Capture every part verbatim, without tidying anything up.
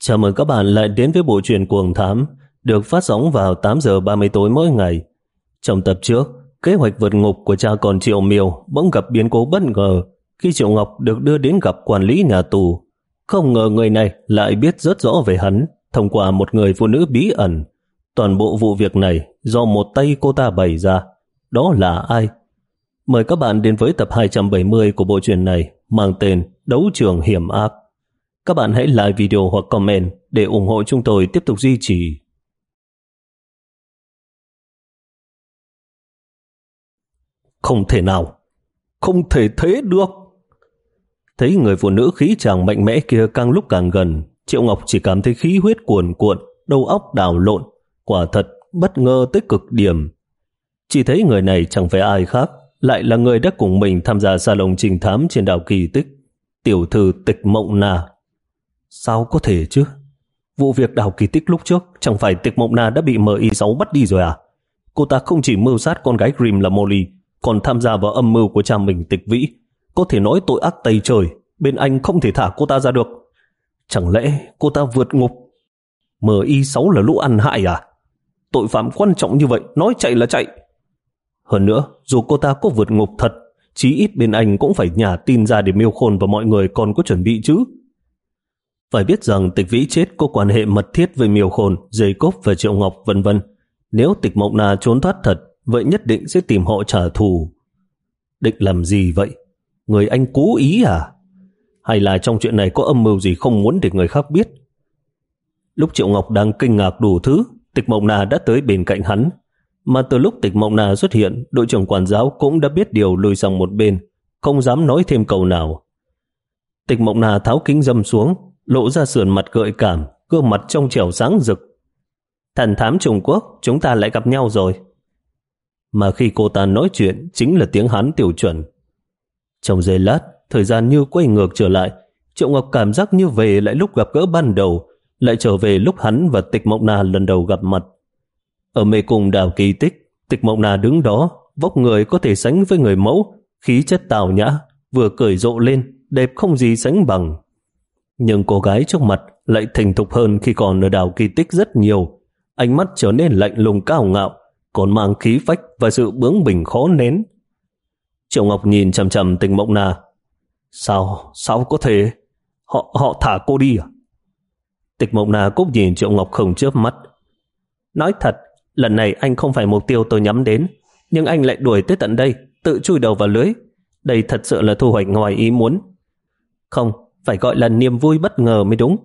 Chào mừng các bạn lại đến với bộ truyện Cuồng Thám được phát sóng vào tám giờ ba mươi tối mỗi ngày. Trong tập trước, kế hoạch vượt ngục của cha con Triệu Miêu bỗng gặp biến cố bất ngờ khi Triệu Ngọc được đưa đến gặp quản lý nhà tù. Không ngờ người này lại biết rất rõ về hắn thông qua một người phụ nữ bí ẩn. Toàn bộ vụ việc này do một tay cô ta bày ra. Đó là ai? Mời các bạn đến với tập hai trăm bảy mươi của bộ truyện này mang tên Đấu trường hiểm ác. Các bạn hãy like video hoặc comment để ủng hộ chúng tôi tiếp tục duy trì. Không thể nào, không thể thế được. Thấy người phụ nữ khí chàng mạnh mẽ kia càng lúc càng gần, Triệu Ngọc chỉ cảm thấy khí huyết cuồn cuộn, đầu óc đảo lộn, quả thật bất ngờ tới cực điểm. Chỉ thấy người này chẳng phải ai khác, lại là người đã cùng mình tham gia salon trình thám trên đảo Kỳ Tích, tiểu thư Tịch Mộng Na. Sao có thể chứ? Vụ việc đảo Kỳ Tích lúc trước chẳng phải Tịch Mộng Na đã bị em i sáu bắt đi rồi à? Cô ta không chỉ mưu sát con gái Grimm là Molly, còn tham gia vào âm mưu của cha mình Tịch Vĩ. Có thể nói tội ác tày trời, bên anh không thể thả cô ta ra được. Chẳng lẽ cô ta vượt ngục? em i sáu là lũ ăn hại à? Tội phạm quan trọng như vậy, nói chạy là chạy. Hơn nữa, dù cô ta có vượt ngục thật, chí ít bên anh cũng phải nhả tin ra để Miêu Khôn và mọi người còn có chuẩn bị chứ. Phải biết rằng Tịch Vĩ chết có quan hệ mật thiết với Miêu Khôn, Jacob và Triệu Ngọc vân vân. Nếu Tịch Mộng Na trốn thoát thật, vậy nhất định sẽ tìm họ trả thù. Định làm gì vậy? Người anh cố ý à? Hay là trong chuyện này có âm mưu gì không muốn để người khác biết? Lúc Triệu Ngọc đang kinh ngạc đủ thứ, Tịch Mộng Na đã tới bên cạnh hắn. Mà từ lúc Tịch Mộng Na xuất hiện, đội trưởng quản giáo cũng đã biết điều lùi sang một bên, không dám nói thêm câu nào. Tịch Mộng Na tháo kính dâm xuống, lộ ra sườn mặt gợi cảm, gương mặt trong trẻo sáng rực. Thần thám Trung Quốc, chúng ta lại gặp nhau rồi. Mà khi cô ta nói chuyện chính là tiếng Hán tiểu chuẩn. Trong giây lát, thời gian như quay ngược trở lại. Triệu Ngọc cảm giác như về lại lúc gặp gỡ ban đầu, lại trở về lúc hắn và Tịch Mộng Na lần đầu gặp mặt. Ở mê cung đảo Kỳ Tích, Tịch Mộng Na đứng đó, vóc người có thể sánh với người mẫu, khí chất tào nhã, vừa cởi rộ lên, đẹp không gì sánh bằng. Nhưng cô gái trước mặt lại thành thục hơn khi còn ở đảo Kỳ Tích rất nhiều. Ánh mắt trở nên lạnh lùng cao ngạo, còn mang khí phách và sự bướng bỉnh khó nén. Triệu Ngọc nhìn chằm chằm Tịch Mộng Na. Sao, sao có thể? Họ, họ thả cô đi à? Tịch Mộng Na cúp nhìn Triệu Ngọc không chớp mắt. Nói thật, lần này anh không phải mục tiêu tôi nhắm đến, nhưng anh lại đuổi tới tận đây, tự chui đầu vào lưới. Đây thật sự là thu hoạch ngoài ý muốn. Không, phải gọi là niềm vui bất ngờ mới đúng.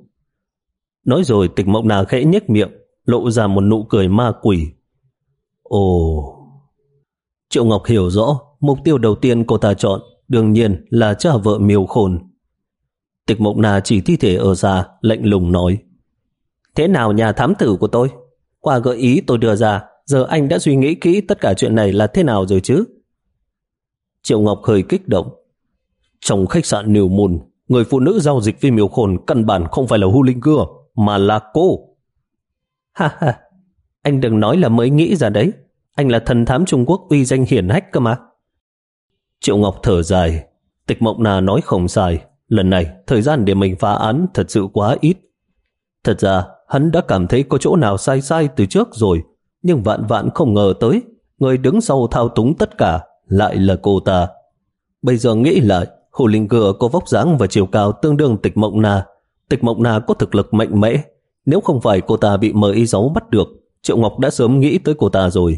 Nói rồi Tịch Mộng Na khẽ nhếch miệng, lộ ra một nụ cười ma quỷ. Ồ... Triệu Ngọc hiểu rõ, mục tiêu đầu tiên cô ta chọn đương nhiên là cha vợ Miêu Khôn. Tịch Mộng Na chỉ thi thể ở xa, lạnh lùng nói. Thế nào nhà thám tử của tôi? Qua gợi ý tôi đưa ra, giờ anh đã suy nghĩ kỹ tất cả chuyện này là thế nào rồi chứ? Triệu Ngọc hơi kích động. Trong khách sạn New Moon, người phụ nữ giao dịch với Miêu Khôn căn bản không phải là Hu Linh Cưa, mà là cô. Ha ha, anh đừng nói là mới nghĩ ra đấy. Anh là thần thám Trung Quốc uy danh hiển hách cơ mà. Triệu Ngọc thở dài. Tịch Mộng Na nói không sai. Lần này, thời gian để mình phá án thật sự quá ít. Thật ra, hắn đã cảm thấy có chỗ nào sai sai từ trước rồi. Nhưng vạn vạn không ngờ tới, người đứng sau thao túng tất cả lại là cô ta. Bây giờ nghĩ lại, Hồ Linh Cưa có vóc dáng và chiều cao tương đương Tịch Mộng Na. Tịch Mộng Na có thực lực mạnh mẽ. Nếu không phải cô ta bị em i sáu bắt được, Triệu Ngọc đã sớm nghĩ tới cô ta rồi.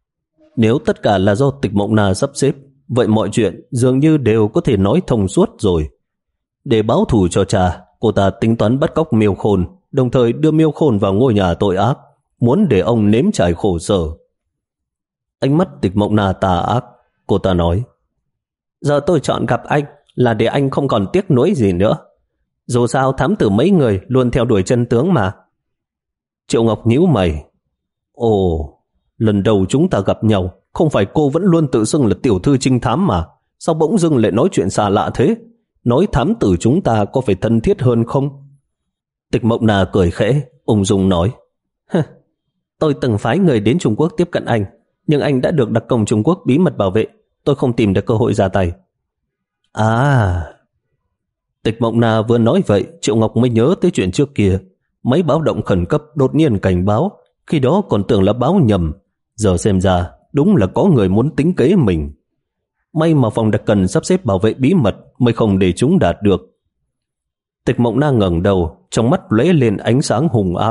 Nếu tất cả là do Tịch Mộng Na sắp xếp, vậy mọi chuyện dường như đều có thể nói thông suốt rồi. Để báo thù cho cha, cô ta tính toán bắt cóc Miêu Khôn, đồng thời đưa Miêu Khôn vào ngôi nhà tội ác, muốn để ông nếm trải khổ sở. Ánh mắt Tịch Mộng Na tà ác, cô ta nói. Giờ tôi chọn gặp anh là để anh không còn tiếc nuối gì nữa. Dù sao thám tử mấy người luôn theo đuổi chân tướng mà. Triệu Ngọc nhíu mày. Ồ, lần đầu chúng ta gặp nhau, không phải cô vẫn luôn tự xưng là tiểu thư trinh thám mà. Sao bỗng dưng lại nói chuyện xa lạ thế? Nói thám tử chúng ta có phải thân thiết hơn không? Tịch Mộng Na cười khẽ, ung dung nói. Tôi từng phái người đến Trung Quốc tiếp cận anh, nhưng anh đã được đặc công Trung Quốc bí mật bảo vệ. Tôi không tìm được cơ hội ra tay. À... Tịch Mộng Na vừa nói vậy, Triệu Ngọc mới nhớ tới chuyện trước kia. Máy báo động khẩn cấp đột nhiên cảnh báo, khi đó còn tưởng là báo nhầm, giờ xem ra đúng là có người muốn tính kế mình. May mà phòng đặc cần sắp xếp bảo vệ bí mật mới không để chúng đạt được. Tịch Mộng Na ngẩng đầu, trong mắt lóe lên ánh sáng hung ác.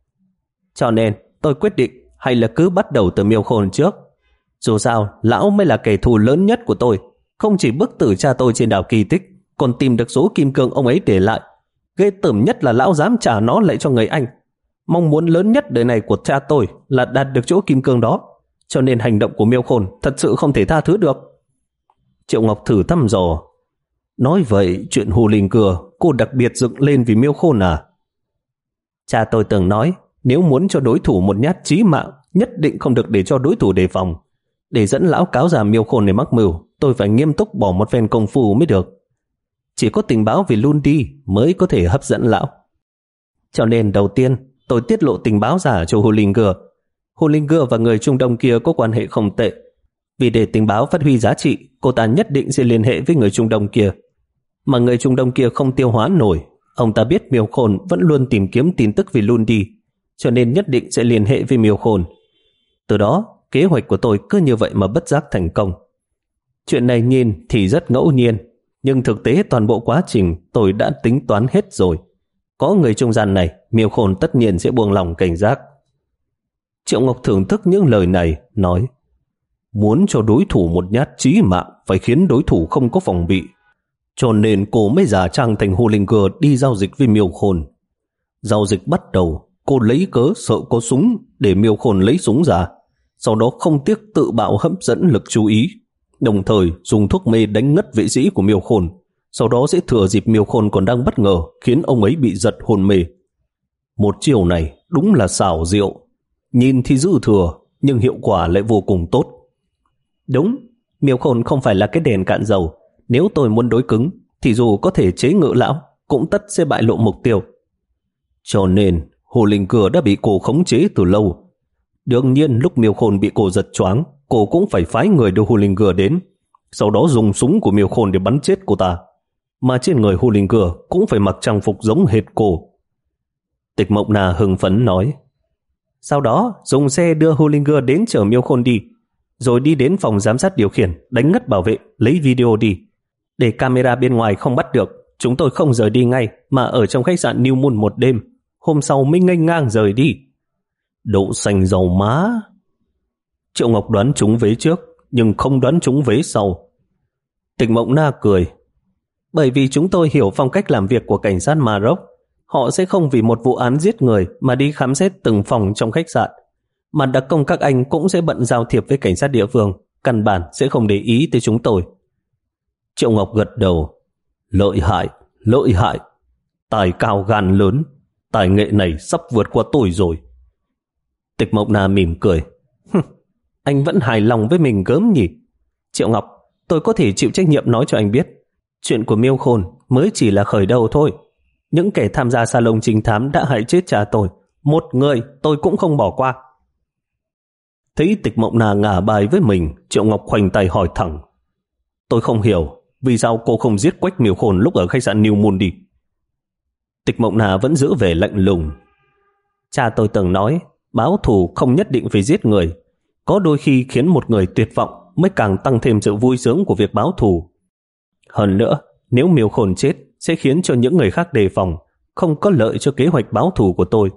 Cho nên tôi quyết định hay là cứ bắt đầu từ Miêu Khôn trước. Dù sao lão mới là kẻ thù lớn nhất của tôi, không chỉ bức tử cha tôi trên đảo Kỳ Tích, còn tìm được số kim cương ông ấy để lại. Ghê tởm nhất là lão dám trả nó lại cho người Anh. Mong muốn lớn nhất đời này của cha tôi là đạt được chỗ kim cương đó, cho nên hành động của Miêu Khôn thật sự không thể tha thứ được. Triệu Ngọc thử thăm dò. Nói vậy chuyện Hồ Linh Cưa cô đặc biệt dựng lên vì Miêu Khôn à? Cha tôi từng nói nếu muốn cho đối thủ một nhát chí mạng, nhất định không được để cho đối thủ đề phòng. Để dẫn lão cáo già Miêu Khôn để mắc mưu, tôi phải nghiêm túc bỏ một phen công phu mới được. Chỉ có tình báo về Lundi mới có thể hấp dẫn lão. Cho nên đầu tiên tôi tiết lộ tình báo giả cho Hồ Linh Cưa. Hồ Linh Cưa và người Trung Đông kia có quan hệ không tệ. Vì để tình báo phát huy giá trị, cô ta nhất định sẽ liên hệ với người Trung Đông kia. Mà người Trung Đông kia không tiêu hóa nổi. Ông ta biết Miêu Khôn vẫn luôn tìm kiếm tin tức về Lundi, cho nên nhất định sẽ liên hệ với Miêu Khôn. Từ đó, kế hoạch của tôi cứ như vậy mà bất giác thành công. Chuyện này nhìn thì rất ngẫu nhiên, nhưng thực tế toàn bộ quá trình tôi đã tính toán hết rồi. Có người trung gian này, Miêu Khôn tất nhiên sẽ buông lòng cảnh giác. Triệu Ngọc thưởng thức những lời này, nói: muốn cho đối thủ một nhát chí mạng phải khiến đối thủ không có phòng bị. Cho nên cô mới giả trang thành Hồ Linh Cưa đi giao dịch với Miêu Khôn. Giao dịch bắt đầu, cô lấy cớ sợ có súng để Miêu Khôn lấy súng ra, sau đó không tiếc tự bạo hấp dẫn lực chú ý, đồng thời dùng thuốc mê đánh ngất vệ sĩ của Miêu Khôn. Sau đó sẽ thừa dịp Miêu Khôn còn đang bất ngờ khiến ông ấy bị giật hôn mê. Một chiều này đúng là xảo diệu, nhìn thì dư thừa nhưng hiệu quả lại vô cùng tốt. Đúng, Miêu Khôn không phải là cái đèn cạn dầu. Nếu tôi muốn đối cứng thì dù có thể chế ngự lão cũng tất sẽ bại lộ mục tiêu. Cho nên Hồ Linh Cưa đã bị cô khống chế từ lâu. Đương nhiên lúc Miêu Khôn bị cô giật choáng, cô cũng phải phái người đưa Hồ Linh Cưa đến, sau đó dùng súng của Miêu Khôn để bắn chết cô ta. Mà trên người Hồ Linh Cưa cũng phải mặc trang phục giống hệt cô. Tịch Mộng Na hưng phấn nói: sau đó dùng xe đưa Hồ Linh Cưa đến chở Miêu Khôn đi, rồi đi đến phòng giám sát điều khiển, đánh ngất bảo vệ, lấy video đi. Để camera bên ngoài không bắt được, chúng tôi không rời đi ngay mà ở trong khách sạn New Moon một đêm, hôm sau mới nghênh ngang rời đi. Đậu xanh dầu má. Triệu Ngọc đoán trúng vế trước nhưng không đoán trúng vế sau. Tịch Mộng Na cười: bởi vì chúng tôi hiểu phong cách làm việc của cảnh sát Maroc. Họ sẽ không vì một vụ án giết người mà đi khám xét từng phòng trong khách sạn, mà đặc công các anh cũng sẽ bận giao thiệp với cảnh sát địa phương, căn bản sẽ không để ý tới chúng tôi. Triệu Ngọc gật đầu: lợi hại, lợi hại, tài cao gan lớn, tài nghệ này sắp vượt qua tôi rồi. Tịch Mộng Na mỉm cười: anh vẫn hài lòng với mình gớm nhỉ. Triệu Ngọc, tôi có thể chịu trách nhiệm nói cho anh biết, chuyện của Miêu Khôn mới chỉ là khởi đầu thôi. Những kẻ tham gia salon trinh thám đã hại chết cha tôi, một người tôi cũng không bỏ qua. Thấy Tịch Mộng Na ngả bài với mình, Triệu Ngọc khoanh tay hỏi thẳng: tôi không hiểu vì sao cô không giết Quách Miêu Khôn lúc ở khách sạn New Moon đi. Tịch Mộng Na vẫn giữ vẻ lạnh lùng: cha tôi từng nói báo thù không nhất định phải giết người, có đôi khi khiến một người tuyệt vọng mới càng tăng thêm sự vui sướng của việc báo thù. Hơn nữa, nếu Miêu Khôn chết sẽ khiến cho những người khác đề phòng, không có lợi cho kế hoạch báo thù của tôi.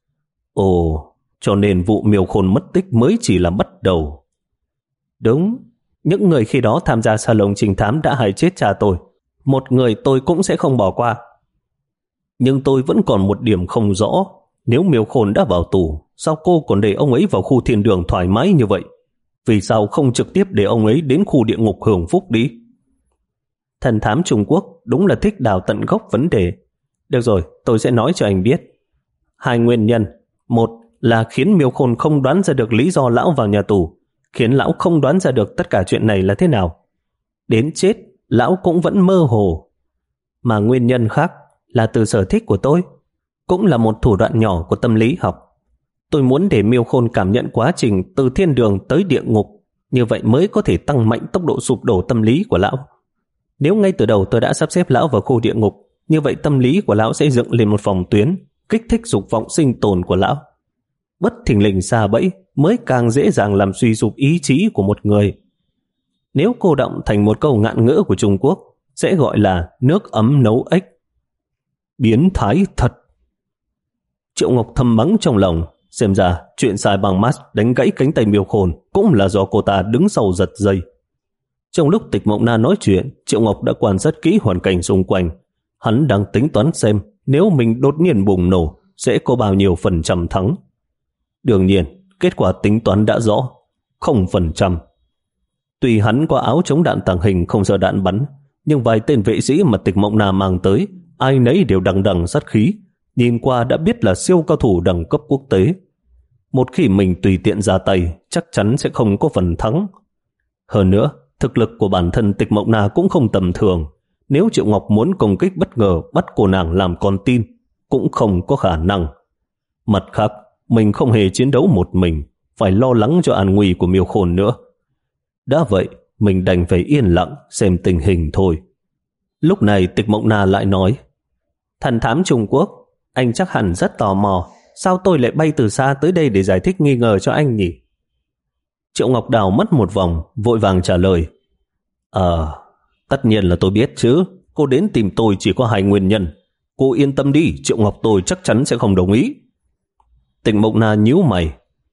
Ồ, cho nên vụ Miêu Khôn mất tích mới chỉ là bắt đầu. Đúng, những người khi đó tham gia salon trinh thám đã hại chết cha tôi, một người tôi cũng sẽ không bỏ qua. Nhưng tôi vẫn còn một điểm không rõ, nếu Miêu Khôn đã vào tù, sao cô còn để ông ấy vào khu thiên đường thoải mái như vậy? Vì sao không trực tiếp để ông ấy đến khu địa ngục hưởng phúc đi? Thần thám Trung Quốc đúng là thích đào tận gốc vấn đề. Được rồi, tôi sẽ nói cho anh biết. Hai nguyên nhân. Một là khiến Miêu Khôn không đoán ra được lý do lão vào nhà tù, khiến lão không đoán ra được tất cả chuyện này là thế nào. Đến chết, lão cũng vẫn mơ hồ. Mà nguyên nhân khác là từ sở thích của tôi, cũng là một thủ đoạn nhỏ của tâm lý học. Tôi muốn để Miêu Khôn cảm nhận quá trình từ thiên đường tới địa ngục, như vậy mới có thể tăng mạnh tốc độ sụp đổ tâm lý của lão. Nếu ngay từ đầu tôi đã sắp xếp lão vào khu địa ngục, như vậy tâm lý của lão sẽ dựng lên một phòng tuyến, kích thích dục vọng sinh tồn của lão. Bất thình lình sa bẫy mới càng dễ dàng làm suy sụp ý chí của một người. Nếu cô động thành một câu ngạn ngữ của Trung Quốc, sẽ gọi là nước ấm nấu ếch. Biến thái thật. Triệu Ngọc thầm mắng trong lòng, xem ra chuyện sai bằng mắt đánh gãy cánh tay Miêu Khôn cũng là do cô ta đứng sau giật dây. Trong lúc Tịch Mộng Na nói chuyện, Triệu Ngọc đã quan sát kỹ hoàn cảnh xung quanh. Hắn đang tính toán xem nếu mình đột nhiên bùng nổ sẽ có bao nhiêu phần trăm thắng. Đương nhiên, kết quả tính toán đã rõ, không phần trăm. Tuy hắn có áo chống đạn tàng hình không sợ đạn bắn, nhưng vài tên vệ sĩ mà Tịch Mộng Na mang tới, ai nấy đều đằng đằng sát khí, nhìn qua đã biết là siêu cao thủ đẳng cấp quốc tế. Một khi mình tùy tiện ra tay, chắc chắn sẽ không có phần thắng. Hơn nữa, thực lực của bản thân Tịch Mộng Na cũng không tầm thường. Nếu Triệu Ngọc muốn công kích bất ngờ bắt cô nàng làm con tin, cũng không có khả năng. Mặt khác, mình không hề chiến đấu một mình, phải lo lắng cho an nguy của Miêu Khôn nữa. Đã vậy, mình đành phải yên lặng xem tình hình thôi. Lúc này Tịch Mộng Na lại nói, thần thám Trung Quốc, anh chắc hẳn rất tò mò, sao tôi lại bay từ xa tới đây để giải thích nghi ngờ cho anh nhỉ? Triệu Ngọc đảo mắt một vòng, vội vàng trả lời, Ờ, tất nhiên là tôi biết chứ, cô đến tìm tôi chỉ có hai nguyên nhân. Cô yên tâm đi, Triệu Ngọc tôi chắc chắn sẽ không đồng ý. Tịch Mộng Na nhíu mày,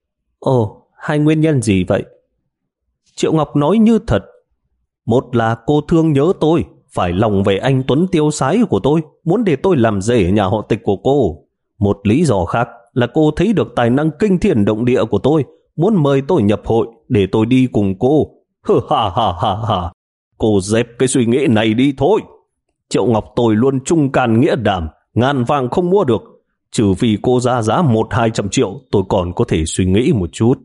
Ồ, hai nguyên nhân gì vậy? Triệu Ngọc nói như thật, một là cô thương nhớ tôi, phải lòng về anh Tuấn tiêu sái của tôi, muốn để tôi làm rể nhà họ Tịch của cô. Một lý do khác là cô thấy được tài năng kinh thiên động địa của tôi, muốn mời tôi nhập hội để tôi đi cùng cô. Hừ ha ha ha ha. Cô dẹp cái suy nghĩ này đi thôi. Triệu Ngọc tôi luôn trung can nghĩa đảm, ngàn vàng không mua được. Trừ vì cô ra giá một hai trăm triệu, tôi còn có thể suy nghĩ một chút.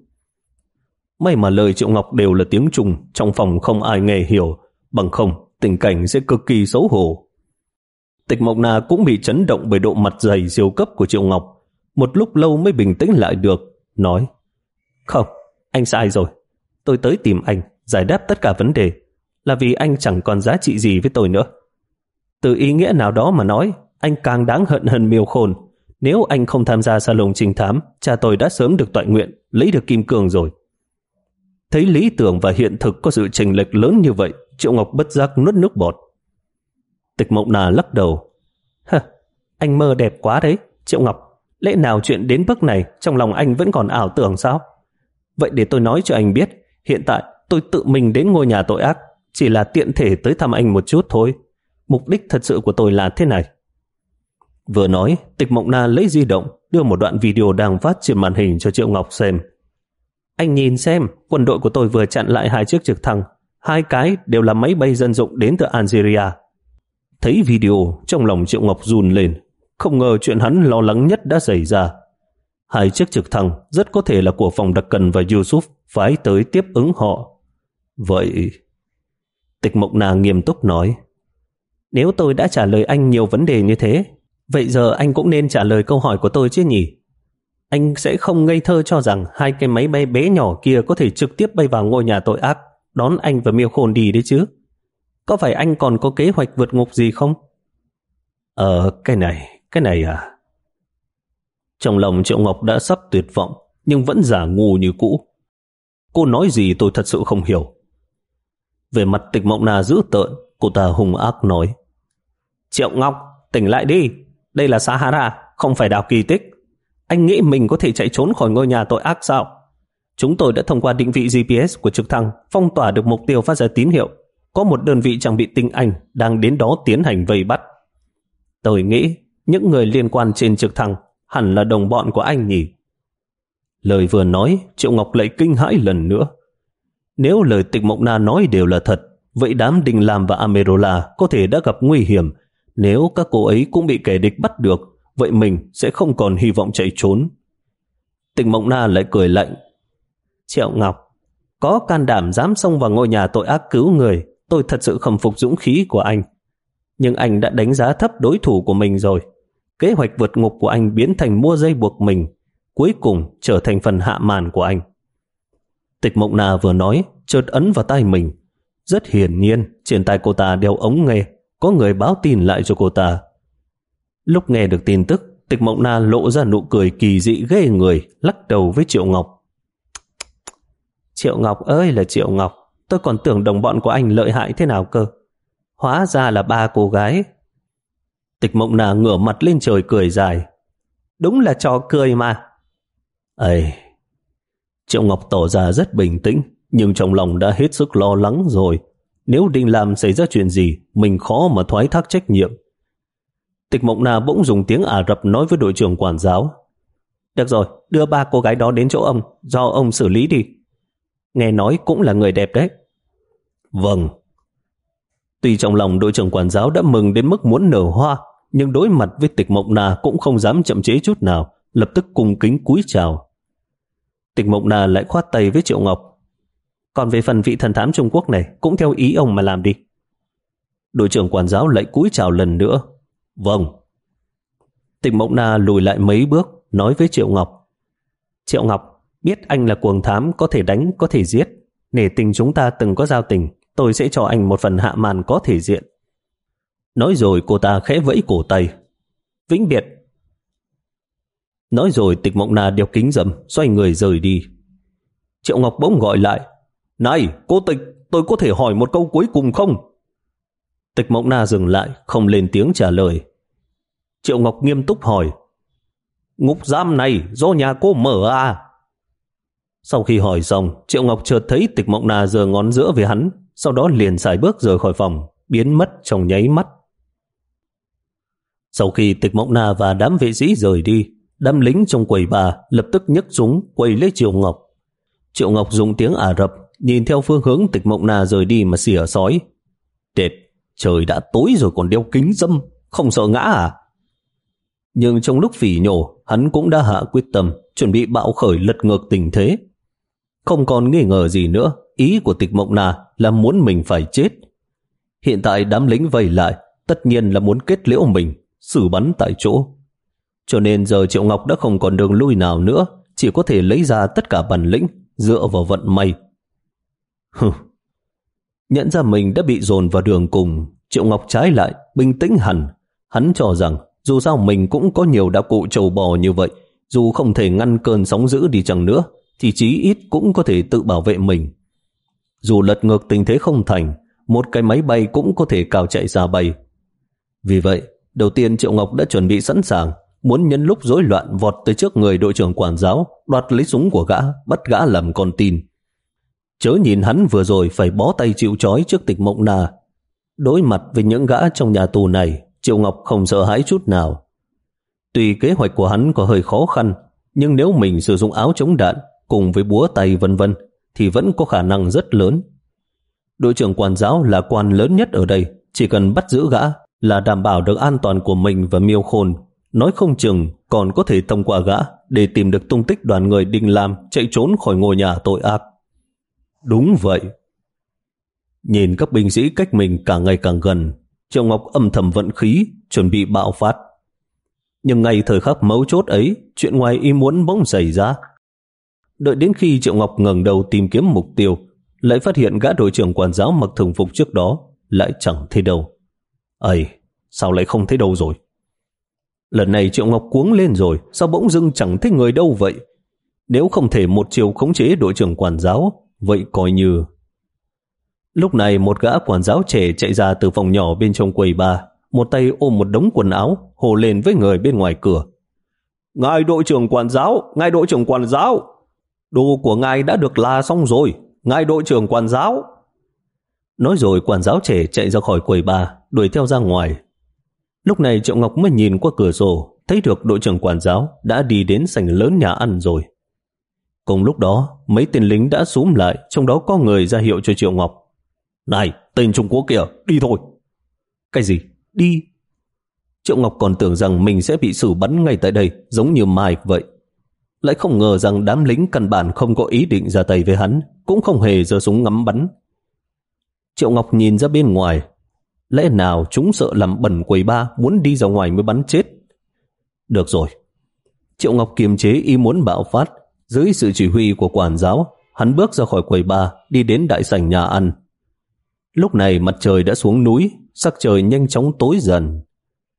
May mà lời Triệu Ngọc đều là tiếng Trung, trong phòng không ai nghe hiểu, bằng không tình cảnh sẽ cực kỳ xấu hổ. Tịch Mộng Na cũng bị chấn động bởi độ mặt dày siêu cấp của Triệu Ngọc. Một lúc lâu mới bình tĩnh lại được, nói, Không, anh sai rồi. Tôi tới tìm anh, giải đáp tất cả vấn đề, là vì anh chẳng còn giá trị gì với tôi nữa. Từ ý nghĩa nào đó mà nói, anh càng đáng hận hơn Miêu Khôn. Nếu anh không tham gia salon trinh thám, cha tôi đã sớm được toại nguyện, lấy được kim cương rồi. Thấy lý tưởng và hiện thực có sự chênh lệch lớn như vậy, Triệu Ngọc bất giác nuốt nước bọt. Tịch Mộng Na lắc đầu, Hơ, anh mơ đẹp quá đấy, Triệu Ngọc. Lẽ nào chuyện đến bước này trong lòng anh vẫn còn ảo tưởng sao? Vậy để tôi nói cho anh biết, hiện tại tôi tự mình đến ngôi nhà tội ác, chỉ là tiện thể tới thăm anh một chút thôi. Mục đích thật sự của tôi là thế này. Vừa nói, Tịch Mộng Na lấy di động, đưa một đoạn video đang phát trên màn hình cho Triệu Ngọc xem. Anh nhìn xem, quân đội của tôi vừa chặn lại hai chiếc trực thăng, hai cái đều là máy bay dân dụng đến từ Algeria. Thấy video, trong lòng Triệu Ngọc run lên, không ngờ chuyện hắn lo lắng nhất đã xảy ra. Hai chiếc trực thăng rất có thể là của phòng đặc cần và Yusuf phái tới tiếp ứng họ. Vậy... Tịch Mộng Na nghiêm túc nói, nếu tôi đã trả lời anh nhiều vấn đề như thế, vậy giờ anh cũng nên trả lời câu hỏi của tôi chứ nhỉ? Anh sẽ không ngây thơ cho rằng hai cái máy bay bé nhỏ kia có thể trực tiếp bay vào ngôi nhà tội ác, đón anh và Miêu Khôn đi đấy chứ? Có phải anh còn có kế hoạch vượt ngục gì không? Ờ, cái này, cái này à? Trong lòng Triệu Ngọc đã sắp tuyệt vọng, nhưng vẫn giả ngu như cũ. Cô nói gì tôi thật sự không hiểu. Về mặt Tịch Mộng Na dữ tợn, cô ta hung ác nói, Triệu Ngọc, tỉnh lại đi. Đây là Sahara, không phải đảo Kỳ Tích. Anh nghĩ mình có thể chạy trốn khỏi ngôi nhà tội ác sao? Chúng tôi đã thông qua định vị giê pê ét của trực thăng phong tỏa được mục tiêu phát ra tín hiệu. Có một đơn vị trang bị tinh Anh đang đến đó tiến hành vây bắt. Tôi nghĩ những người liên quan trên trực thăng hẳn là đồng bọn của anh nhỉ? Lời vừa nói, Triệu Ngọc lại kinh hãi lần nữa. Nếu lời Tịch Mộng Na nói đều là thật, vậy đám Đình Lam và Amerola có thể đã gặp nguy hiểm. Nếu các cô ấy cũng bị kẻ địch bắt được, vậy mình sẽ không còn hy vọng chạy trốn. Tịch Mộng Na lại cười lạnh, Triệu Ngọc, có can đảm dám xông vào ngôi nhà tội ác cứu người, tôi thật sự khâm phục dũng khí của anh. Nhưng anh đã đánh giá thấp đối thủ của mình rồi. Kế hoạch vượt ngục của anh biến thành mua dây buộc mình, cuối cùng trở thành phần hạ màn của anh. Tịch Mộng Na vừa nói, chợt ấn vào tai mình. Rất hiển nhiên, trên tai cô ta đeo ống nghe, có người báo tin lại cho cô ta. Lúc nghe được tin tức, Tịch Mộng Na lộ ra nụ cười kỳ dị ghê người, lắc đầu với Triệu Ngọc. Triệu Ngọc ơi là Triệu Ngọc, tôi còn tưởng đồng bọn của anh lợi hại thế nào cơ. Hóa ra là ba cô gái. Tịch Mộng Na ngửa mặt lên trời cười dài. Đúng là trò cười mà. Ây, Triệu Ngọc tỏ ra rất bình tĩnh, nhưng trong lòng đã hết sức lo lắng rồi. Nếu Đinh Lam xảy ra chuyện gì, mình khó mà thoái thác trách nhiệm. Tịch Mộng Na bỗng dùng tiếng Ả Rập nói với đội trưởng quản giáo. Được rồi, đưa ba cô gái đó đến chỗ ông, do ông xử lý đi. Nghe nói cũng là người đẹp đấy. Vâng. Tuy trong lòng đội trưởng quản giáo đã mừng đến mức muốn nở hoa, nhưng đối mặt với Tịch Mộng Na cũng không dám chậm chế chút nào, lập tức cung kính cúi chào. Tịch Mộng Na lại khoát tay với Triệu Ngọc. Còn về phần vị thần thám Trung Quốc này, cũng theo ý ông mà làm đi. Đội trưởng quản giáo lại cúi chào lần nữa. Vâng. Tịch Mộng Na lùi lại mấy bước, nói với Triệu Ngọc. Triệu Ngọc, biết anh là cuồng thám, có thể đánh, có thể giết. Nể tình chúng ta từng có giao tình, tôi sẽ cho anh một phần hạ màn có thể diện. Nói rồi cô ta khẽ vẫy cổ tay. Vĩnh biệt. Nói rồi Tịch Mộng Na đeo kính râm, xoay người rời đi. Triệu Ngọc bỗng gọi lại. Này, cô Tịch, tôi có thể hỏi một câu cuối cùng không? Tịch Mộng Na dừng lại, không lên tiếng trả lời. Triệu Ngọc nghiêm túc hỏi. Ngục giam này do nhà cô mở à? Sau khi hỏi xong, Triệu Ngọc chợt thấy Tịch Mộng Na giơ ngón giữa về hắn, sau đó liền sải bước rời khỏi phòng, biến mất trong nháy mắt. Sau khi Tịch Mộng Na và đám vệ sĩ rời đi, đám lính trong quầy bà lập tức nhấc súng quay lấy Triệu Ngọc. Triệu Ngọc dùng tiếng Ả Rập nhìn theo phương hướng Tịch Mộng Na rời đi mà xỉa sói. Đệt, trời đã tối rồi còn đeo kính râm, không sợ ngã à? Nhưng trong lúc phỉ nhổ, hắn cũng đã hạ quyết tâm, chuẩn bị bạo khởi lật ngược tình thế. Không còn nghi ngờ gì nữa, ý của Tịch Mộng Na là muốn mình phải chết. Hiện tại đám lính vây lại, tất nhiên là muốn kết liễu mình, xử bắn tại chỗ. Cho nên giờ Triệu Ngọc đã không còn đường lui nào nữa, chỉ có thể lấy ra tất cả bản lĩnh, dựa vào vận may. Hừ. Nhận ra mình đã bị dồn vào đường cùng, Triệu Ngọc trái lại bình tĩnh hẳn. Hắn cho rằng dù sao mình cũng có nhiều đạo cụ trâu bò như vậy, dù không thể ngăn cơn sóng dữ đi chăng nữa, thì chí ít cũng có thể tự bảo vệ mình. Dù lật ngược tình thế không thành, một cái máy bay cũng có thể cao chạy ra bay. Vì vậy, đầu tiên Triệu Ngọc đã chuẩn bị sẵn sàng, muốn nhân lúc rối loạn vọt tới trước người đội trưởng quản giáo, đoạt lấy súng của gã, bắt gã làm con tin. Chớ nhìn hắn vừa rồi phải bó tay chịu trói trước Tịch Mộng Na. Đối mặt với những gã trong nhà tù này, Triệu Ngọc không sợ hãi chút nào. Tuy kế hoạch của hắn có hơi khó khăn, nhưng nếu mình sử dụng áo chống đạn cùng với búa tay vân vân thì vẫn có khả năng rất lớn. Đội trưởng quản giáo là quan lớn nhất ở đây, chỉ cần bắt giữ gã là đảm bảo được an toàn của mình và Miêu Khôn. Nói không chừng còn có thể thông qua gã để tìm được tung tích đoàn người Đinh Lam chạy trốn khỏi ngôi nhà tội ác. Đúng vậy. Nhìn các binh sĩ cách mình càng ngày càng gần, Triệu Ngọc âm thầm vận khí, chuẩn bị bạo phát. Nhưng ngay thời khắc mấu chốt ấy, chuyện ngoài ý muốn bỗng xảy ra. Đợi đến khi Triệu Ngọc ngẩng đầu tìm kiếm mục tiêu, lại phát hiện gã đội trưởng quản giáo mặc thường phục trước đó lại chẳng thấy đâu. Ây, sao lại không thấy đâu rồi? Lần này Triệu Ngọc cuống lên rồi, sao bỗng dưng chẳng thấy người đâu vậy? Nếu không thể một chiều khống chế đội trưởng quản giáo, vậy coi như... Lúc này một gã quản giáo trẻ chạy ra từ phòng nhỏ bên trong quầy bar, một tay ôm một đống quần áo, hô lên với người bên ngoài cửa. Ngài đội trưởng quản giáo, ngài đội trưởng quản giáo, đồ của ngài đã được la xong rồi, ngài đội trưởng quản giáo. Nói rồi quản giáo trẻ chạy ra khỏi quầy bar, đuổi theo ra ngoài. Lúc này Triệu Ngọc mới nhìn qua cửa sổ, thấy được đội trưởng quản giáo đã đi đến sảnh lớn nhà ăn rồi. Cùng lúc đó, mấy tên lính đã xúm lại, trong đó có người ra hiệu cho Triệu Ngọc. Này, tên Trung Quốc kìa, đi thôi. Cái gì? Đi? Triệu Ngọc còn tưởng rằng mình sẽ bị xử bắn ngay tại đây, giống như Mike vậy. Lại không ngờ rằng đám lính căn bản không có ý định ra tay với hắn, cũng không hề giơ súng ngắm bắn. Triệu Ngọc nhìn ra bên ngoài. Lẽ nào chúng sợ làm bẩn quầy bar, muốn đi ra ngoài mới bắn chết? Được rồi. Triệu Ngọc kiềm chế ý muốn bạo phát. Dưới sự chỉ huy của quản giáo, hắn bước ra khỏi quầy bar, đi đến đại sảnh nhà ăn. Lúc này mặt trời đã xuống núi, sắc trời nhanh chóng tối dần.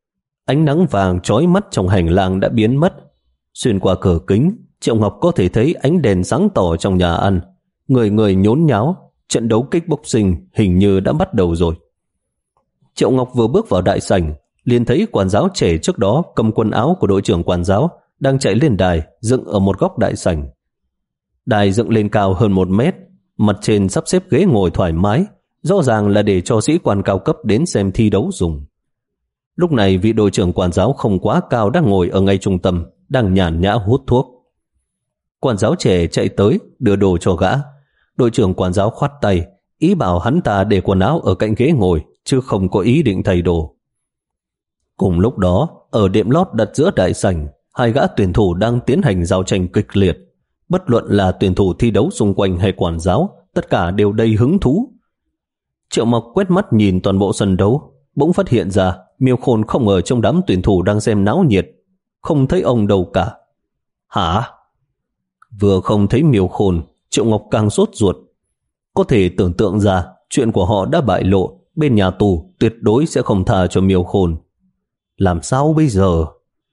Ánh nắng vàng chói mắt trong hành lang đã biến mất. Xuyên qua cửa kính, Triệu Ngọc có thể thấy ánh đèn sáng tỏ trong nhà ăn. Người người nhốn nháo, trận đấu kickboxing hình như đã bắt đầu rồi. Triệu Ngọc vừa bước vào đại sảnh, liền thấy quản giáo trẻ trước đó cầm quần áo của đội trưởng quản giáo đang chạy lên đài dựng ở một góc đại sảnh. Đài dựng lên cao hơn một mét, mặt trên sắp xếp ghế ngồi thoải mái, rõ ràng là để cho sĩ quan cao cấp đến xem thi đấu dùng. Lúc này vị đội trưởng quản giáo không quá cao đang ngồi ở ngay trung tâm, đang nhàn nhã hút thuốc. Quản giáo trẻ chạy tới đưa đồ cho gã. Đội trưởng quản giáo khoát tay, ý bảo hắn ta để quần áo ở cạnh ghế ngồi, chứ không có ý định thay đồ. Cùng lúc đó, ở đệm lót đặt giữa đại sảnh, hai gã tuyển thủ đang tiến hành giao tranh kịch liệt. Bất luận là tuyển thủ thi đấu xung quanh hay quản giáo, tất cả đều đầy hứng thú. Triệu Mộc quét mắt nhìn toàn bộ sân đấu, bỗng phát hiện ra Miêu Khôn không ở trong đám tuyển thủ đang xem náo nhiệt, không thấy ông đâu cả. Hả? Vừa không thấy Miêu Khôn, Triệu Ngọc càng sốt ruột. Có thể tưởng tượng ra chuyện của họ đã bại lộ, bên nhà tù tuyệt đối sẽ không tha cho Miêu Khôn. Làm sao bây giờ?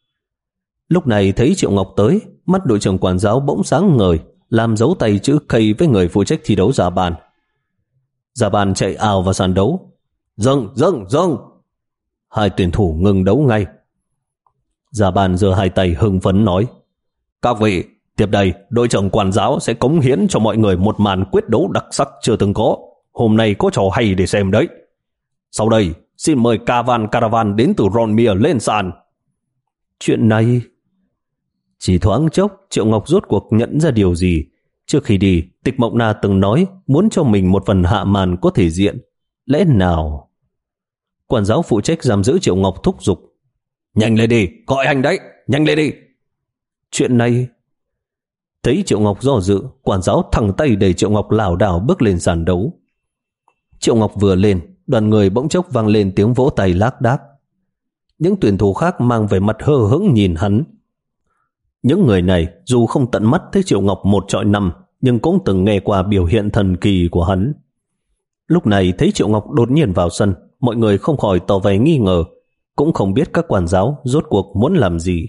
Lúc này thấy Triệu Ngọc tới, mắt đội trưởng quản giáo bỗng sáng ngời, làm dấu tay chữ K với người phụ trách thi đấu Giả Bàn. Giả Bàn chạy ào vào sàn đấu. Dâng, dâng, dâng! Hai tuyển thủ ngừng đấu ngay. Giả Bàn giơ hai tay hưng phấn nói: Các vị, tiếp đây đội trưởng quản giáo sẽ cống hiến cho mọi người một màn quyết đấu đặc sắc chưa từng có. Hôm nay có trò hay để xem đấy. Sau đây, xin mời Cavan Caravan đến từ Ronmere lên sàn. Chuyện này... Chỉ thoáng chốc, Triệu Ngọc rốt cuộc nhận ra điều gì. Trước khi đi, Tịch Mộng Na từng nói muốn cho mình một phần hạ màn có thể diện. Lẽ nào? Quản giáo phụ trách giam giữ Triệu Ngọc thúc giục: Nhanh lên đi, gọi anh đấy, nhanh lên đi. Chuyện này... Thấy Triệu Ngọc do dự, quản giáo thẳng tay đẩy Triệu Ngọc lảo đảo bước lên sàn đấu. Triệu Ngọc vừa lên, đoàn người bỗng chốc vang lên tiếng vỗ tay lác đác. Những tuyển thủ khác mang về mặt hờ hững nhìn hắn. Những người này dù không tận mắt thấy Triệu Ngọc một trọi năm, nhưng cũng từng nghe qua biểu hiện thần kỳ của hắn. Lúc này thấy Triệu Ngọc đột nhiên vào sân, mọi người không khỏi tỏ vẻ nghi ngờ, cũng không biết các quản giáo rốt cuộc muốn làm gì.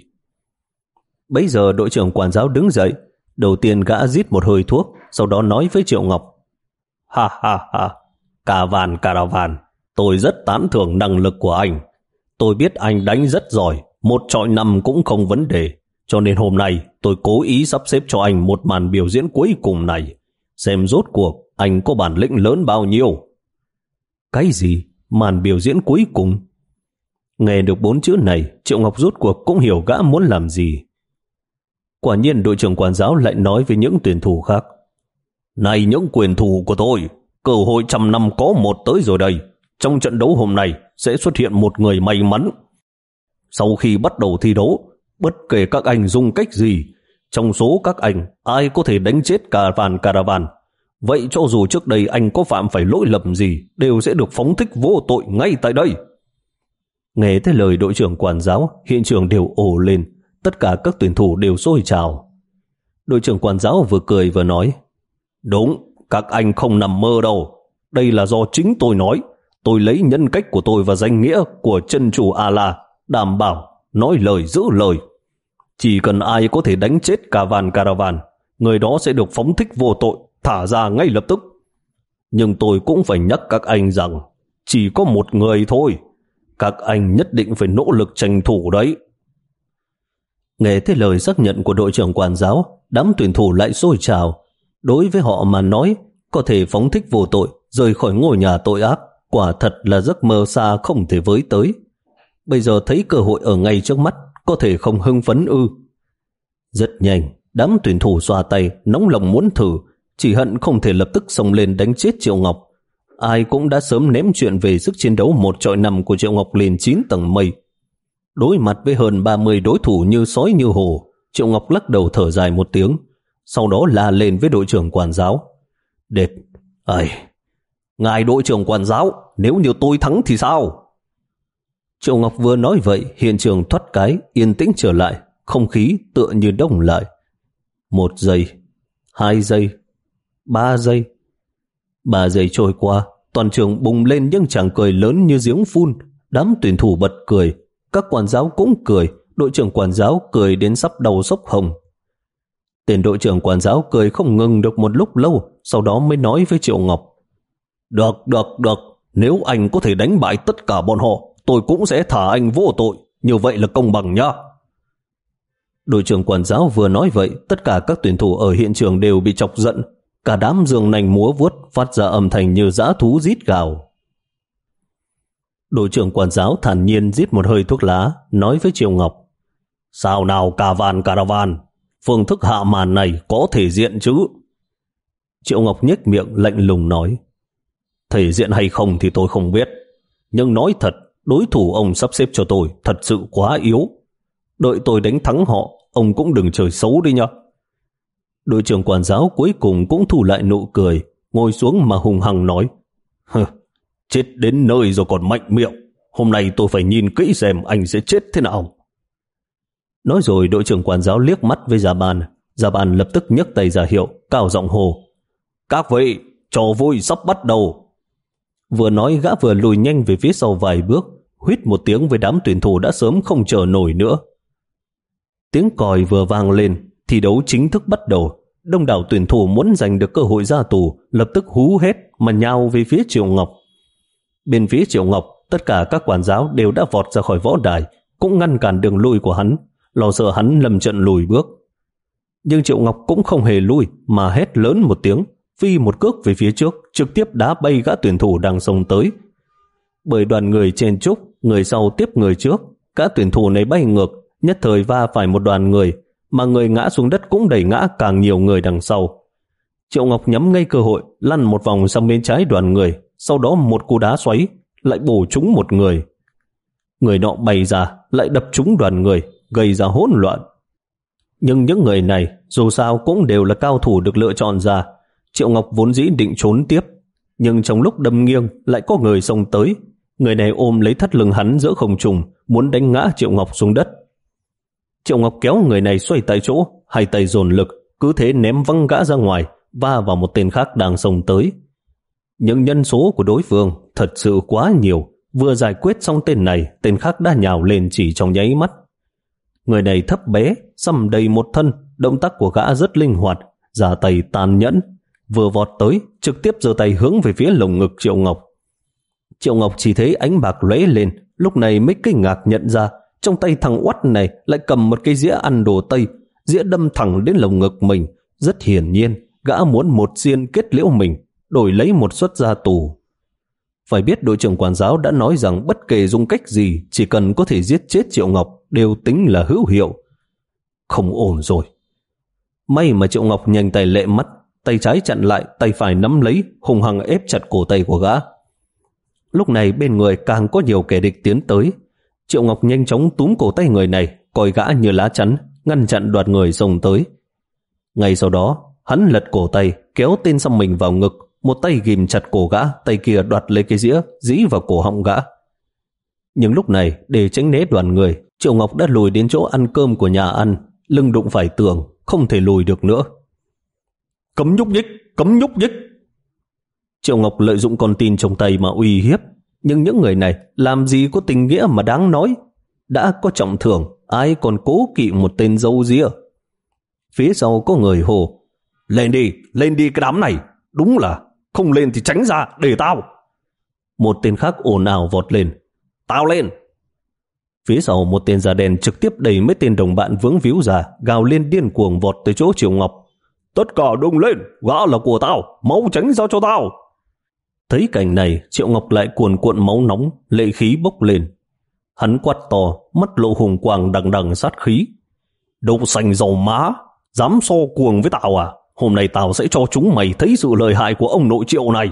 Bấy giờ đội trưởng quản giáo đứng dậy, đầu tiên gã rít một hơi thuốc, sau đó nói với Triệu Ngọc: Ha ha ha, Cavan Caravan, tôi rất tán thưởng năng lực của anh. Tôi biết anh đánh rất giỏi, một trọi năm cũng không vấn đề. Cho nên hôm nay tôi cố ý sắp xếp cho anh một màn biểu diễn cuối cùng này, xem rốt cuộc anh có bản lĩnh lớn bao nhiêu. Cái gì? Màn biểu diễn cuối cùng? Nghe được bốn chữ này, Triệu Ngọc rốt cuộc cũng hiểu gã muốn làm gì. Quả nhiên đội trưởng quản giáo lại nói với những tuyển thủ khác: Này những quyền thủ của tôi, cơ hội trăm năm có một tới rồi đây. Trong trận đấu hôm nay sẽ xuất hiện một người may mắn. Sau khi bắt đầu thi đấu, bất kể các anh dùng cách gì, trong số các anh ai có thể đánh chết Cavan Caravan, vậy cho dù trước đây anh có phạm phải lỗi lầm gì, đều sẽ được phóng thích vô tội ngay tại đây. Nghe thấy lời đội trưởng quản giáo, hiện trường đều ồ lên, tất cả các tuyển thủ đều sôi trào. Đội trưởng quản giáo vừa cười vừa nói: Đúng, các anh không nằm mơ đâu. Đây là do chính tôi nói. Tôi lấy nhân cách của tôi và danh nghĩa của chân chủ Allah đảm bảo nói lời giữ lời. Chỉ cần ai có thể đánh chết Cavan Caravan, người đó sẽ được phóng thích vô tội, thả ra ngay lập tức. Nhưng tôi cũng phải nhắc các anh rằng chỉ có một người thôi. Các anh nhất định phải nỗ lực tranh thủ đấy. Nghe thấy lời xác nhận của đội trưởng quản giáo, đám tuyển thủ lại sôi trào. Đối với họ mà nói, có thể phóng thích vô tội, rời khỏi ngôi nhà tội ác, quả thật là giấc mơ xa không thể với tới. Bây giờ thấy cơ hội ở ngay trước mắt, có thể không hưng phấn ư? Rất nhanh, đám tuyển thủ xoa tay, nóng lòng muốn thử, chỉ hận không thể lập tức xông lên đánh chết Triệu Ngọc. Ai cũng đã sớm ném chuyện về sức chiến đấu một trọi năm của Triệu Ngọc lên chín tầng mây. Đối mặt với hơn ba mươi đối thủ như sói như hổ, Triệu Ngọc lắc đầu thở dài một tiếng, sau đó la lên với đội trưởng quản giáo: Đệt, ây, ngài đội trưởng quản giáo, nếu như tôi thắng thì sao? Triệu Ngọc vừa nói vậy, hiện trường thoát cái yên tĩnh trở lại, không khí tựa như đông lại. Một giây, hai giây, ba giây. Ba giây trôi qua, toàn trường bùng lên những tràng cười lớn như giếng phun. Đám tuyển thủ bật cười, Các quản giáo cũng cười, đội trưởng quản giáo cười đến sắp đầu sốc hồng. Tên đội trưởng quản giáo cười không ngừng được một lúc lâu, sau đó mới nói với Triệu Ngọc: Được, được, được, nếu anh có thể đánh bại tất cả bọn họ, tôi cũng sẽ thả anh vô tội, như vậy là công bằng nhá. Đội trưởng quản giáo vừa nói vậy, tất cả các tuyển thủ ở hiện trường đều bị chọc giận, cả đám giường nành múa vuốt, phát ra âm thanh như dã thú rít gào. Đội trưởng quản giáo thản nhiên rít một hơi thuốc lá, nói với Triệu Ngọc: Sao nào caravan caravan, phương thức hạ màn này có thể diện chứ? Triệu Ngọc nhếch miệng lạnh lùng nói: Thể diện hay không thì tôi không biết, nhưng nói thật, đối thủ ông sắp xếp cho tôi thật sự quá yếu. Đợi tôi đánh thắng họ, ông cũng đừng chơi xấu đi nhá. Đội trưởng quản giáo cuối cùng cũng thu lại nụ cười, ngồi xuống mà hùng hăng nói: Hừ, chết đến nơi rồi còn mạnh miệng, hôm nay tôi phải nhìn kỹ xem anh sẽ chết thế nào. Nói rồi đội trưởng quản giáo liếc mắt với Gia Ban. Gia Ban lập tức nhấc tay ra hiệu, cao giọng hô: Các vị, trò vui sắp bắt đầu. Vừa nói gã vừa lùi nhanh về phía sau vài bước, huýt một tiếng với đám tuyển thủ đã sớm không chờ nổi nữa. Tiếng còi vừa vang lên, thi đấu chính thức bắt đầu. Đông đảo tuyển thủ muốn giành được cơ hội ra tù, lập tức hú hét mà nhào về phía Triệu Ngọc. Bên phía Triệu Ngọc, tất cả các quản giáo đều đã vọt ra khỏi võ đài, cũng ngăn cản đường lui của hắn, lo sợ hắn lầm trận lùi bước. Nhưng Triệu Ngọc cũng không hề lui, mà hét lớn một tiếng, phi một cước về phía trước, trực tiếp đá bay gã tuyển thủ đang xông tới. Bởi đoàn người chen chúc, người sau tiếp người trước, gã tuyển thủ này bay ngược, nhất thời va phải một đoàn người, mà người ngã xuống đất cũng đẩy ngã càng nhiều người đằng sau. Triệu Ngọc nhắm ngay cơ hội, lăn một vòng sang bên trái đoàn người, sau đó một cú đá xoáy, lại bổ trúng một người. Người nọ bay ra, lại đập trúng đoàn người, gây ra hỗn loạn. Nhưng những người này dù sao cũng đều là cao thủ được lựa chọn ra. Triệu Ngọc vốn dĩ định trốn tiếp, nhưng trong lúc đâm nghiêng lại có người xông tới. Người này ôm lấy thắt lưng hắn giữa không trung, muốn đánh ngã Triệu Ngọc xuống đất. Triệu Ngọc kéo người này xoay tại chỗ, hai tay dồn lực, cứ thế ném văng gã ra ngoài, va vào một tên khác đang xông tới. Nhưng nhân số của đối phương thật sự quá nhiều, vừa giải quyết xong tên này, tên khác đã nhào lên chỉ trong nháy mắt. Người này thấp bé, xăm đầy một thân, động tác của gã rất linh hoạt, ra tay tàn nhẫn, vừa vọt tới, trực tiếp giơ tay hướng về phía lồng ngực Triệu Ngọc. Triệu Ngọc chỉ thấy ánh bạc lóe lên, lúc này mới kinh ngạc nhận ra trong tay thằng oắt này lại cầm một cái dĩa ăn đồ Tây, dĩa đâm thẳng đến lồng ngực mình. Rất hiển nhiên, gã muốn một xiên kết liễu mình, đổi lấy một suất ra tù. Phải biết đội trưởng quản giáo đã nói rằng bất kể dùng cách gì, chỉ cần có thể giết chết Triệu Ngọc đều tính là hữu hiệu. Không ổn rồi. May mà Triệu Ngọc nhanh tay lệ mắt, tay trái chặn lại, tay phải nắm lấy, hùng hăng ép chặt cổ tay của gã. Lúc này bên người càng có nhiều kẻ địch tiến tới. Triệu Ngọc nhanh chóng túm cổ tay người này, coi gã như lá chắn, ngăn chặn đoạt người xông tới. Ngay sau đó, hắn lật cổ tay, kéo tên xăm mình vào ngực, một tay ghìm chặt cổ gã, tay kia đoạt lấy cái dĩa, dí vào cổ họng gã. Nhưng lúc này, để tránh né đoàn người, Triệu Ngọc đã lùi đến chỗ ăn cơm của nhà ăn, lưng đụng phải tường, không thể lùi được nữa. Cấm nhúc nhích, cấm nhúc nhích. Triệu Ngọc lợi dụng con tin trong tay mà uy hiếp, nhưng những người này làm gì có tình nghĩa mà đáng nói. Đã có trọng thưởng, ai còn cố kỵ một tên dâu dĩa. Phía sau có người hô: Lên đi, lên đi cái đám này, đúng là không lên thì tránh ra để tao. Một tên khác ồn ào vọt lên: Tao lên. Phía sau một tên da đen trực tiếp đẩy mấy tên đồng bạn vướng víu ra, gào lên điên cuồng vọt tới chỗ Triệu Ngọc: Tất cả đừng lên, gã là của tao, máu tránh ra cho tao. Thấy cảnh này, Triệu Ngọc lại cuồn cuộn máu nóng, lệ khí bốc lên. Hắn quát to, mắt lộ hùng quang đằng đằng sát khí: Đậu xanh dầu má, dám so cuồng với tao à? Hôm nay tao sẽ cho chúng mày thấy sự lợi hại của ông nội Triệu này.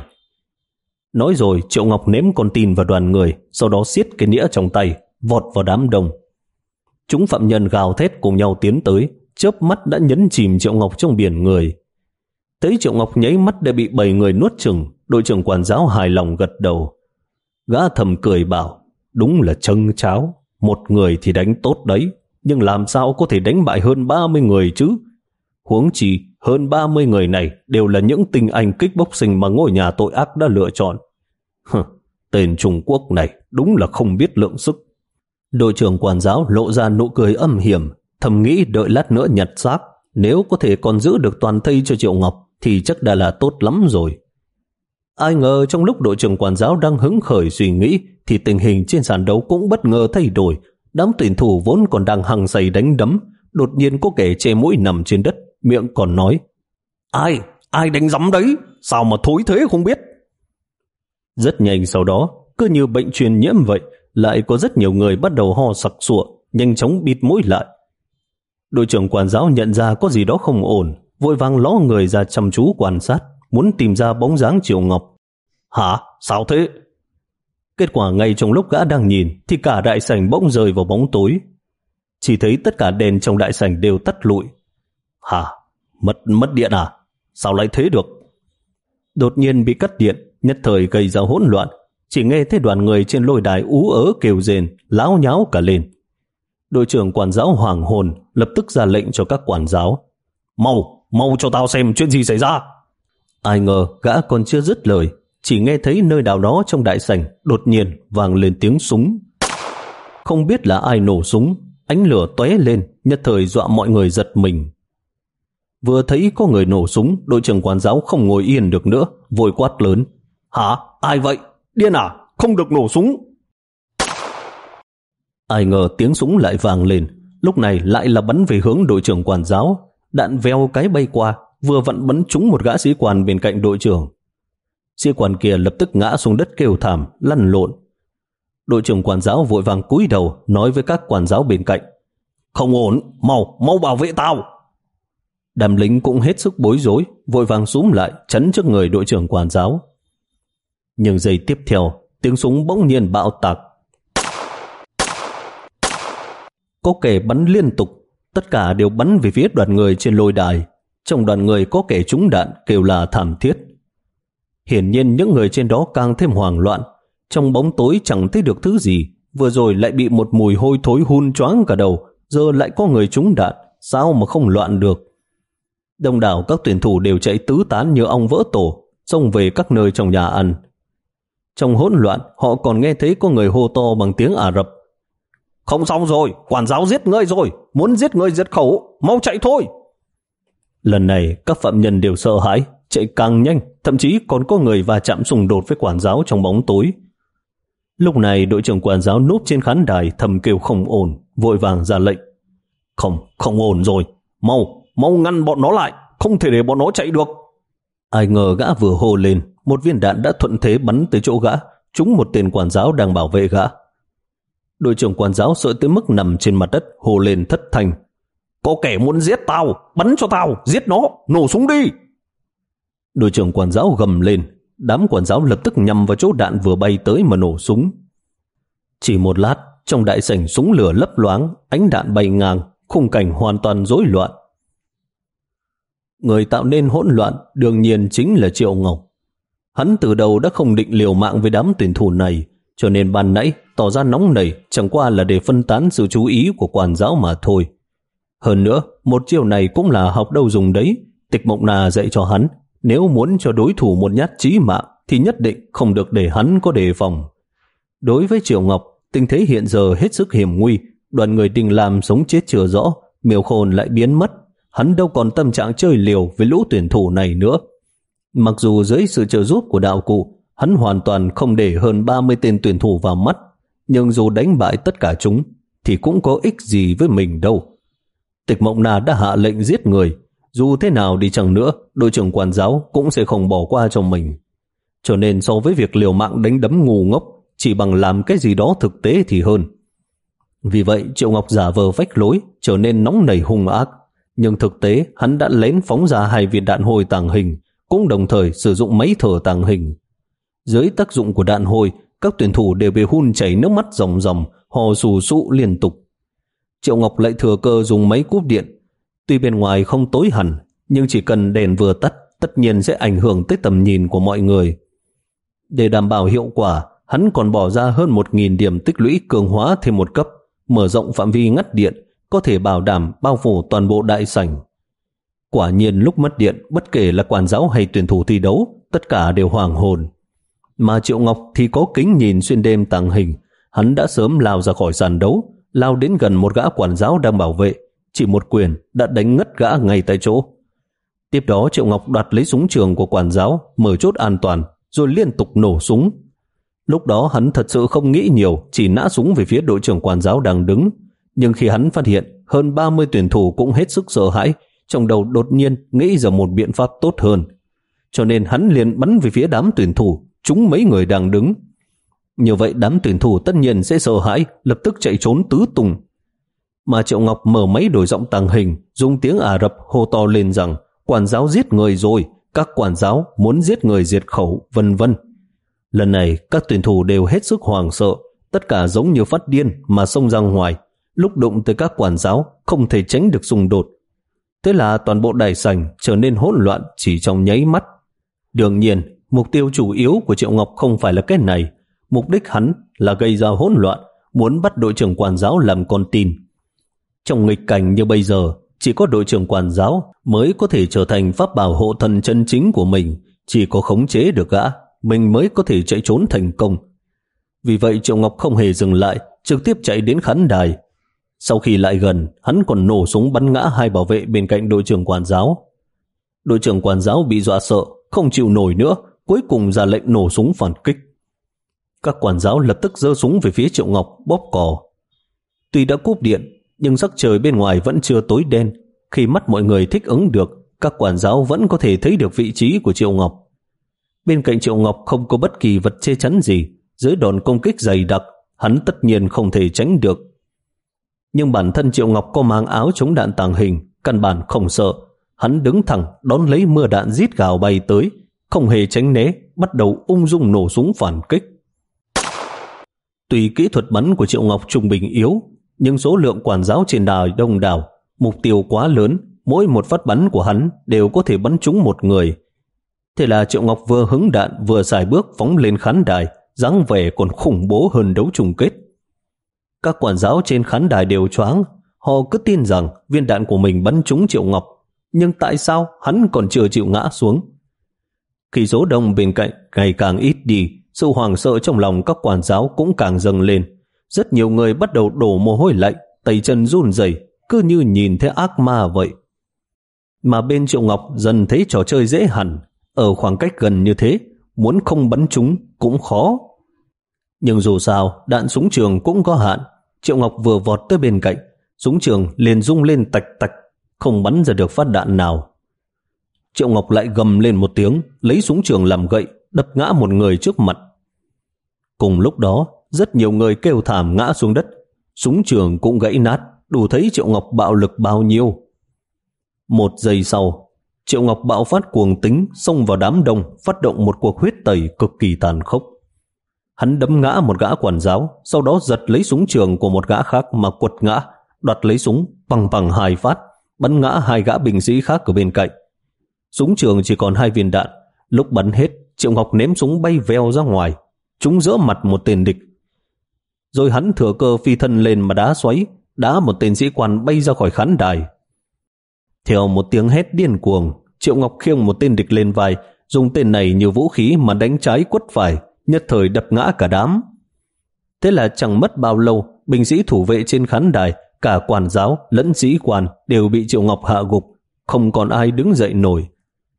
Nói rồi Triệu Ngọc ném con tin vào đoàn người, sau đó siết cái nĩa trong tay, vọt vào đám đông. Chúng phạm nhân gào thét cùng nhau tiến tới, chớp mắt đã nhấn chìm Triệu Ngọc trong biển người. Thấy Triệu Ngọc nháy mắt đã bị bảy người nuốt chửng, đội trưởng quản giáo hài lòng gật đầu. Gã thầm cười bảo: Đúng là trâng cháo, một người thì đánh tốt đấy, nhưng làm sao có thể đánh bại hơn ba mươi người chứ? Huống chi hơn ba mươi người này đều là những tinh anh kickboxing mà ngôi nhà tội ác đã lựa chọn. Hừ, tên Trung Quốc này đúng là không biết lượng sức. Đội trưởng quản giáo lộ ra nụ cười âm hiểm, thầm nghĩ đợi lát nữa nhặt xác, nếu có thể còn giữ được toàn thây cho Triệu Ngọc thì chắc đã là tốt lắm rồi. Ai ngờ trong lúc đội trưởng quản giáo đang hứng khởi suy nghĩ thì tình hình trên sàn đấu cũng bất ngờ thay đổi. Đám tuyển thủ vốn còn đang hăng say đánh đấm, đột nhiên có kẻ che mũi nằm trên đất, miệng còn nói: Ai? Ai đánh rắm đấy? Sao mà thối thế không biết? Rất nhanh sau đó, cứ như bệnh truyền nhiễm vậy, lại có rất nhiều người bắt đầu ho sặc sụa, nhanh chóng bịt mũi lại. Đội trưởng quản giáo nhận ra có gì đó không ổn, vội vàng ló người ra chăm chú quan sát, muốn tìm ra bóng dáng Triệu Ngọc. Hả? Sao thế? Kết quả ngay trong lúc gã đang nhìn thì cả đại sảnh bỗng rơi vào bóng tối. Chỉ thấy tất cả đèn trong đại sảnh đều tắt lụi. Hả? Mất, mất điện à? Sao lại thế được? Đột nhiên bị cắt điện, nhất thời gây ra hỗn loạn. Chỉ nghe thấy đoàn người trên lôi đài ú ớ kêu rền, láo nháo cả lên. Đội trưởng quản giáo hoàng hồn lập tức ra lệnh cho các quản giáo: Mau, mau cho tao xem chuyện gì xảy ra. Ai ngờ gã còn chưa dứt lời, chỉ nghe thấy nơi nào đó trong đại sảnh đột nhiên vang lên tiếng súng. Không biết là ai nổ súng, ánh lửa tóe lên, nhất thời dọa mọi người giật mình. Vừa thấy có người nổ súng, đội trưởng quản giáo không ngồi yên được nữa, vội quát lớn: Hả? Ai vậy? Điên à? Không được nổ súng. Ai ngờ tiếng súng lại vang lên, lúc này lại là bắn về hướng đội trưởng quản giáo. Đạn veo cái bay qua, vừa vặn bắn trúng một gã sĩ quan bên cạnh đội trưởng. Sĩ quan kia lập tức ngã xuống đất kêu thảm, lăn lộn. Đội trưởng quản giáo vội vàng cúi đầu nói với các quản giáo bên cạnh: Không ổn, mau, mau bảo vệ tao. Đám lính cũng hết sức bối rối, vội vàng xúm lại chắn trước người đội trưởng quản giáo. Nhưng giây tiếp theo, tiếng súng bỗng nhiên bạo tạc. Có kẻ bắn liên tục, tất cả đều bắn về phía đoàn người trên lôi đài. Trong đoàn người có kẻ trúng đạn kêu là thảm thiết. Hiển nhiên những người trên đó càng thêm hoảng loạn. Trong bóng tối chẳng thấy được thứ gì, vừa rồi lại bị một mùi hôi thối hun choáng cả đầu, giờ lại có người trúng đạn, sao mà không loạn được. Đông đảo các tuyển thủ đều chạy tứ tán như ong vỡ tổ, xông về các nơi trong nhà ăn. Trong hỗn loạn, họ còn nghe thấy có người hô to bằng tiếng Ả Rập: Không xong rồi, quản giáo giết người rồi, muốn giết người diệt khẩu, mau chạy thôi. Lần này các phạm nhân đều sợ hãi, chạy càng nhanh, thậm chí còn có người va chạm xung đột với quản giáo trong bóng tối. Lúc này đội trưởng quản giáo núp trên khán đài thầm kêu không ổn, vội vàng ra lệnh: Không, không ổn rồi, mau, mau ngăn bọn nó lại, không thể để bọn nó chạy được. Ai ngờ gã vừa hô lên, một viên đạn đã thuận thế bắn tới chỗ gã, trúng một tên quản giáo đang bảo vệ gã. Đội trưởng quản giáo sợ tới mức nằm trên mặt đất, hô lên thất thanh: Có kẻ muốn giết tao, bắn cho tao, giết nó, nổ súng đi. Đội trưởng quản giáo gầm lên, đám quản giáo lập tức nhằm vào chỗ đạn vừa bay tới mà nổ súng. Chỉ một lát, trong đại sảnh súng lửa lấp loáng, ánh đạn bay ngang, khung cảnh hoàn toàn rối loạn. Người tạo nên hỗn loạn đương nhiên chính là Triệu Ngọc. Hắn từ đầu đã không định liều mạng với đám tuyển thủ này, cho nên ban nãy tỏ ra nóng nảy chẳng qua là để phân tán sự chú ý của quản giáo mà thôi. Hơn nữa, một chiêu này cũng là học đâu dùng đấy. Tịch Mộng Na dạy cho hắn, nếu muốn cho đối thủ một nhát chí mạng thì nhất định không được để hắn có đề phòng. Đối với Triệu Ngọc, tình thế hiện giờ hết sức hiểm nguy, đoàn người Đình Lam sống chết chưa rõ, Miêu Khôn lại biến mất, hắn đâu còn tâm trạng chơi liều với lũ tuyển thủ này nữa. Mặc dù dưới sự trợ giúp của đạo cụ, hắn hoàn toàn không để hơn ba mươi tên tuyển thủ vào mắt, nhưng dù đánh bại tất cả chúng thì cũng có ích gì với mình đâu. Tịch Mộng Na đã hạ lệnh giết người, dù thế nào đi chăng nữa, đội trưởng quản giáo cũng sẽ không bỏ qua cho mình. Cho nên so với việc liều mạng đánh đấm ngu ngốc, chỉ bằng làm cái gì đó thực tế thì hơn. Vì vậy Triệu Ngọc giả vờ vách lối, trở nên nóng nảy hung ác. Nhưng thực tế hắn đã lén phóng ra hai viên đạn hồi tàng hình, cũng đồng thời sử dụng máy thở tàng hình. Dưới tác dụng của đạn hồi, các tuyển thủ đều bị hun chảy nước mắt ròng ròng, hò sù sụ liên tục. Triệu Ngọc lại thừa cơ dùng máy cúp điện. Tuy bên ngoài không tối hẳn, nhưng chỉ cần đèn vừa tắt, tất nhiên sẽ ảnh hưởng tới tầm nhìn của mọi người. Để đảm bảo hiệu quả, hắn còn bỏ ra hơn một nghìn điểm tích lũy cường hóa thêm một cấp, mở rộng phạm vi ngắt điện, có thể bảo đảm bao phủ toàn bộ đại sảnh. Quả nhiên lúc mất điện, bất kể là quản giáo hay tuyển thủ thi đấu, tất cả đều hoàng hồn. Mà Triệu Ngọc thì có kính nhìn xuyên đêm tàng hình, hắn đã sớm lao ra khỏi sàn đấu, lao đến gần một gã quản giáo đang bảo vệ, chỉ một quyền đã đánh ngất gã ngay tại chỗ. Tiếp đó Triệu Ngọc đoạt lấy súng trường của quản giáo, mở chốt an toàn, rồi liên tục nổ súng. Lúc đó hắn thật sự không nghĩ nhiều, chỉ nã súng về phía đội trưởng quản giáo đang đứng. Nhưng khi hắn phát hiện hơn ba mươi tuyển thủ cũng hết sức sợ hãi, trong đầu đột nhiên nghĩ ra một biện pháp tốt hơn. Cho nên hắn liền bắn về phía đám tuyển thủ, trúng mấy người đang đứng. Như vậy đám tuyển thủ tất nhiên sẽ sợ hãi, lập tức chạy trốn tứ tung. Mà Triệu Ngọc mở máy đổi giọng tàng hình, dùng tiếng Ả Rập hô to lên rằng quản giáo giết người rồi, các quản giáo muốn giết người diệt khẩu, vân vân. Lần này các tuyển thủ đều hết sức hoảng sợ, tất cả giống như phát điên mà xông ra ngoài. Lúc đụng tới các quản giáo không thể tránh được xung đột. Thế là toàn bộ đại sảnh trở nên hỗn loạn chỉ trong nháy mắt. Đương nhiên, mục tiêu chủ yếu của Triệu Ngọc không phải là cái này. Mục đích hắn là gây ra hỗn loạn, muốn bắt đội trưởng quản giáo làm con tin. Trong nghịch cảnh như bây giờ, chỉ có đội trưởng quản giáo mới có thể trở thành pháp bảo hộ thần chân chính của mình. Chỉ có khống chế được gã, mình mới có thể chạy trốn thành công. Vì vậy Triệu Ngọc không hề dừng lại, trực tiếp chạy đến khán đài. Sau khi lại gần, hắn còn nổ súng bắn ngã hai bảo vệ bên cạnh đội trưởng quản giáo. Đội trưởng quản giáo bị dọa sợ, không chịu nổi nữa, cuối cùng ra lệnh nổ súng phản kích. Các quản giáo lập tức giơ súng về phía Triệu Ngọc, bóp cò. Tuy đã cúp điện, nhưng sắc trời bên ngoài vẫn chưa tối đen. Khi mắt mọi người thích ứng được, các quản giáo vẫn có thể thấy được vị trí của Triệu Ngọc. Bên cạnh Triệu Ngọc không có bất kỳ vật che chắn gì, dưới đòn công kích dày đặc, hắn tất nhiên không thể tránh được. Nhưng bản thân Triệu Ngọc có mang áo chống đạn tàng hình, căn bản không sợ. Hắn đứng thẳng đón lấy mưa đạn rít gào bay tới, không hề tránh né, bắt đầu ung dung nổ súng phản kích. Tuy kỹ thuật bắn của Triệu Ngọc trung bình yếu, nhưng số lượng quản giáo trên đài đông đảo, mục tiêu quá lớn, mỗi một phát bắn của hắn đều có thể bắn trúng một người. Thế là Triệu Ngọc vừa hứng đạn vừa xài bước phóng lên khán đài, dáng vẻ còn khủng bố hơn đấu chung kết. Các quản giáo trên khán đài đều choáng, họ cứ tin rằng viên đạn của mình bắn trúng Triệu Ngọc, nhưng tại sao hắn còn chưa chịu ngã xuống? Khi số đông bên cạnh ngày càng ít đi, sự hoảng sợ trong lòng các quản giáo cũng càng dâng lên. Rất nhiều người bắt đầu đổ mồ hôi lạnh, tay chân run rẩy, cứ như nhìn thấy ác ma vậy. Mà bên Triệu Ngọc dần thấy trò chơi dễ hẳn, ở khoảng cách gần như thế, muốn không bắn trúng cũng khó. Nhưng dù sao, đạn súng trường cũng có hạn. Triệu Ngọc vừa vọt tới bên cạnh, súng trường liền rung lên tạch tạch, không bắn ra được phát đạn nào. Triệu Ngọc lại gầm lên một tiếng, lấy súng trường làm gậy, đập ngã một người trước mặt. Cùng lúc đó, rất nhiều người kêu thảm ngã xuống đất, súng trường cũng gãy nát, đủ thấy Triệu Ngọc bạo lực bao nhiêu. Một giây sau, Triệu Ngọc bạo phát cuồng tính, xông vào đám đông, phát động một cuộc huyết tẩy cực kỳ tàn khốc. Hắn đấm ngã một gã quản giáo, sau đó giật lấy súng trường của một gã khác mà quật ngã, đoạt lấy súng, bằng bằng hai phát, bắn ngã hai gã binh sĩ khác ở bên cạnh. Súng trường chỉ còn hai viên đạn, lúc bắn hết, Triệu Ngọc ném súng bay veo ra ngoài, trúng giữa mặt một tên địch. Rồi hắn thừa cơ phi thân lên mà đá xoáy, đá một tên sĩ quan bay ra khỏi khán đài. Theo một tiếng hét điên cuồng, Triệu Ngọc khiêng một tên địch lên vai, dùng tên này như vũ khí mà đánh trái quất phải, nhất thời đập ngã cả đám. Thế là chẳng mất bao lâu, binh sĩ thủ vệ trên khán đài, cả quản giáo lẫn sĩ quan đều bị Triệu Ngọc hạ gục, không còn ai đứng dậy nổi.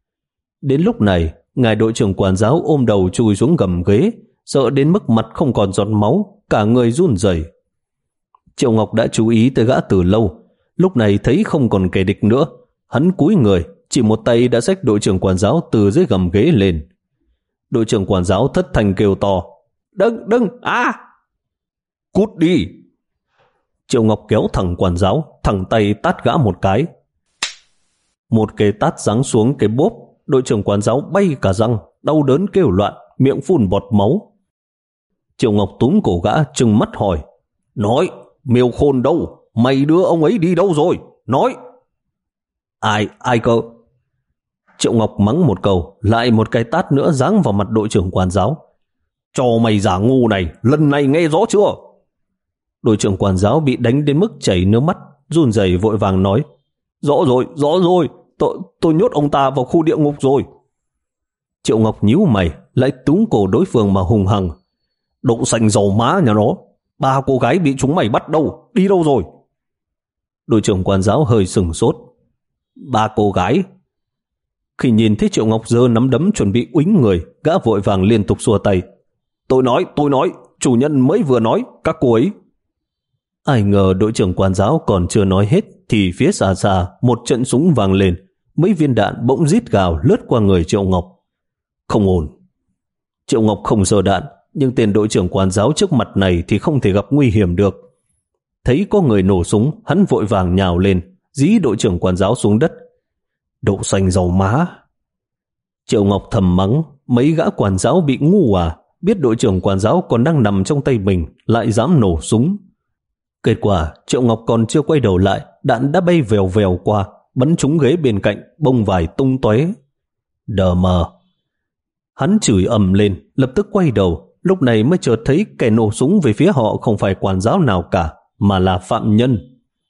Đến lúc này, ngài đội trưởng quản giáo ôm đầu chui xuống gầm ghế, sợ đến mức mặt không còn giọt máu, cả người run rẩy. Triệu Ngọc đã chú ý tới gã từ lâu, lúc này thấy không còn kẻ địch nữa, hắn cúi người, chỉ một tay đã xách đội trưởng quản giáo từ dưới gầm ghế lên. Đội trưởng quản giáo thất thanh kêu to, đừng, đừng, à! Cút đi! Triệu Ngọc kéo thẳng quản giáo, thẳng tay tát gã một cái. Một cái tát giáng xuống cái bốp, đội trưởng quản giáo bay cả răng, đau đớn kêu loạn, miệng phun bọt máu. Triệu Ngọc túm cổ gã, trừng mắt hỏi, nói, Miêu Khôn đâu? Mày đưa ông ấy đi đâu rồi? Nói! Ai, ai cơ? Triệu Ngọc mắng một câu, lại một cái tát nữa giáng vào mặt đội trưởng quản giáo. Cho mày giả ngu này, lần này nghe rõ chưa? Đội trưởng quản giáo bị đánh đến mức chảy nước mắt, run rẩy vội vàng nói, rõ rồi, rõ rồi, tôi, tôi nhốt ông ta vào khu địa ngục rồi. Triệu Ngọc nhíu mày, lại túm cổ đối phương mà hùng hằng. Đậu xanh dầu má nhà nó, Ba cô gái bị chúng mày bắt đâu? Đi đâu rồi? Đội trưởng quản giáo hơi sừng sốt. Ba cô gái? Khi nhìn thấy Triệu Ngọc giơ nắm đấm chuẩn bị uýnh người, gã vội vàng liên tục xua tay. Tôi nói, tôi nói, chủ nhân mới vừa nói, các cô ấy. Ai ngờ đội trưởng quản giáo còn chưa nói hết thì phía xa xa một trận súng vang lên, mấy viên đạn bỗng rít gào lướt qua người Triệu Ngọc. Không ổn. Triệu Ngọc không sợ đạn, nhưng tên đội trưởng quản giáo trước mặt này thì không thể gặp nguy hiểm được. Thấy có người nổ súng, hắn vội vàng nhào lên, dí đội trưởng quản giáo xuống đất. Đậu xanh dầu má. Triệu Ngọc thầm mắng, mấy gã quản giáo bị ngu à, biết đội trưởng quản giáo còn đang nằm trong tay mình, lại dám nổ súng. Kết quả, Triệu Ngọc còn chưa quay đầu lại, đạn đã bay vèo vèo qua, bắn trúng ghế bên cạnh, bông vải tung tóe. Đờ mờ. Hắn chửi ầm lên, lập tức quay đầu, lúc này mới chợt thấy kẻ nổ súng về phía họ không phải quản giáo nào cả, mà là phạm nhân.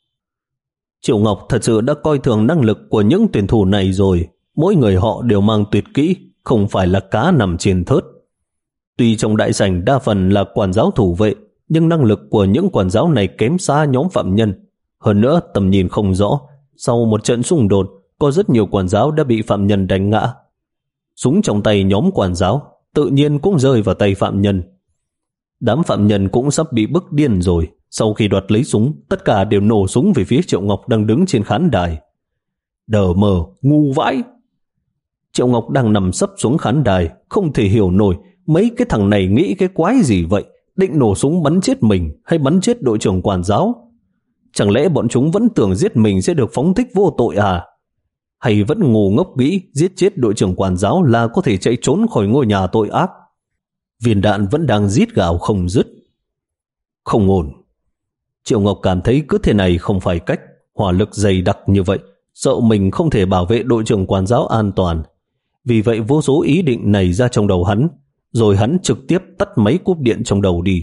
Triệu Ngọc thật sự đã coi thường năng lực của những tuyển thủ này rồi, mỗi người họ đều mang tuyệt kỹ, không phải là cá nằm trên thớt. Tuy trong đại sảnh đa phần là quản giáo thủ vệ, nhưng năng lực của những quản giáo này kém xa nhóm phạm nhân. Hơn nữa tầm nhìn không rõ, sau một trận xung đột, có rất nhiều quản giáo đã bị phạm nhân đánh ngã. Súng trong tay nhóm quản giáo tự nhiên cũng rơi vào tay phạm nhân. Đám phạm nhân cũng sắp bị bức điên rồi. Sau khi đoạt lấy súng, tất cả đều nổ súng về phía Triệu Ngọc đang đứng trên khán đài. Đờ mờ, ngu vãi. Triệu Ngọc đang nằm sấp xuống khán đài, không thể hiểu nổi mấy cái thằng này nghĩ cái quái gì vậy, định nổ súng bắn chết mình hay bắn chết đội trưởng quản giáo. Chẳng lẽ bọn chúng vẫn tưởng giết mình sẽ được phóng thích vô tội à? Hay vẫn ngu ngốc nghĩ giết chết đội trưởng quản giáo là có thể chạy trốn khỏi ngôi nhà tội ác? Viên đạn vẫn đang rít gào không dứt. Không ổn. Triệu Ngọc cảm thấy cứ thế này không phải cách, hỏa lực dày đặc như vậy, sợ mình không thể bảo vệ đội trưởng quản giáo an toàn. Vì vậy vô số ý định nảy ra trong đầu hắn, rồi hắn trực tiếp tắt máy cúp điện trong đầu đi.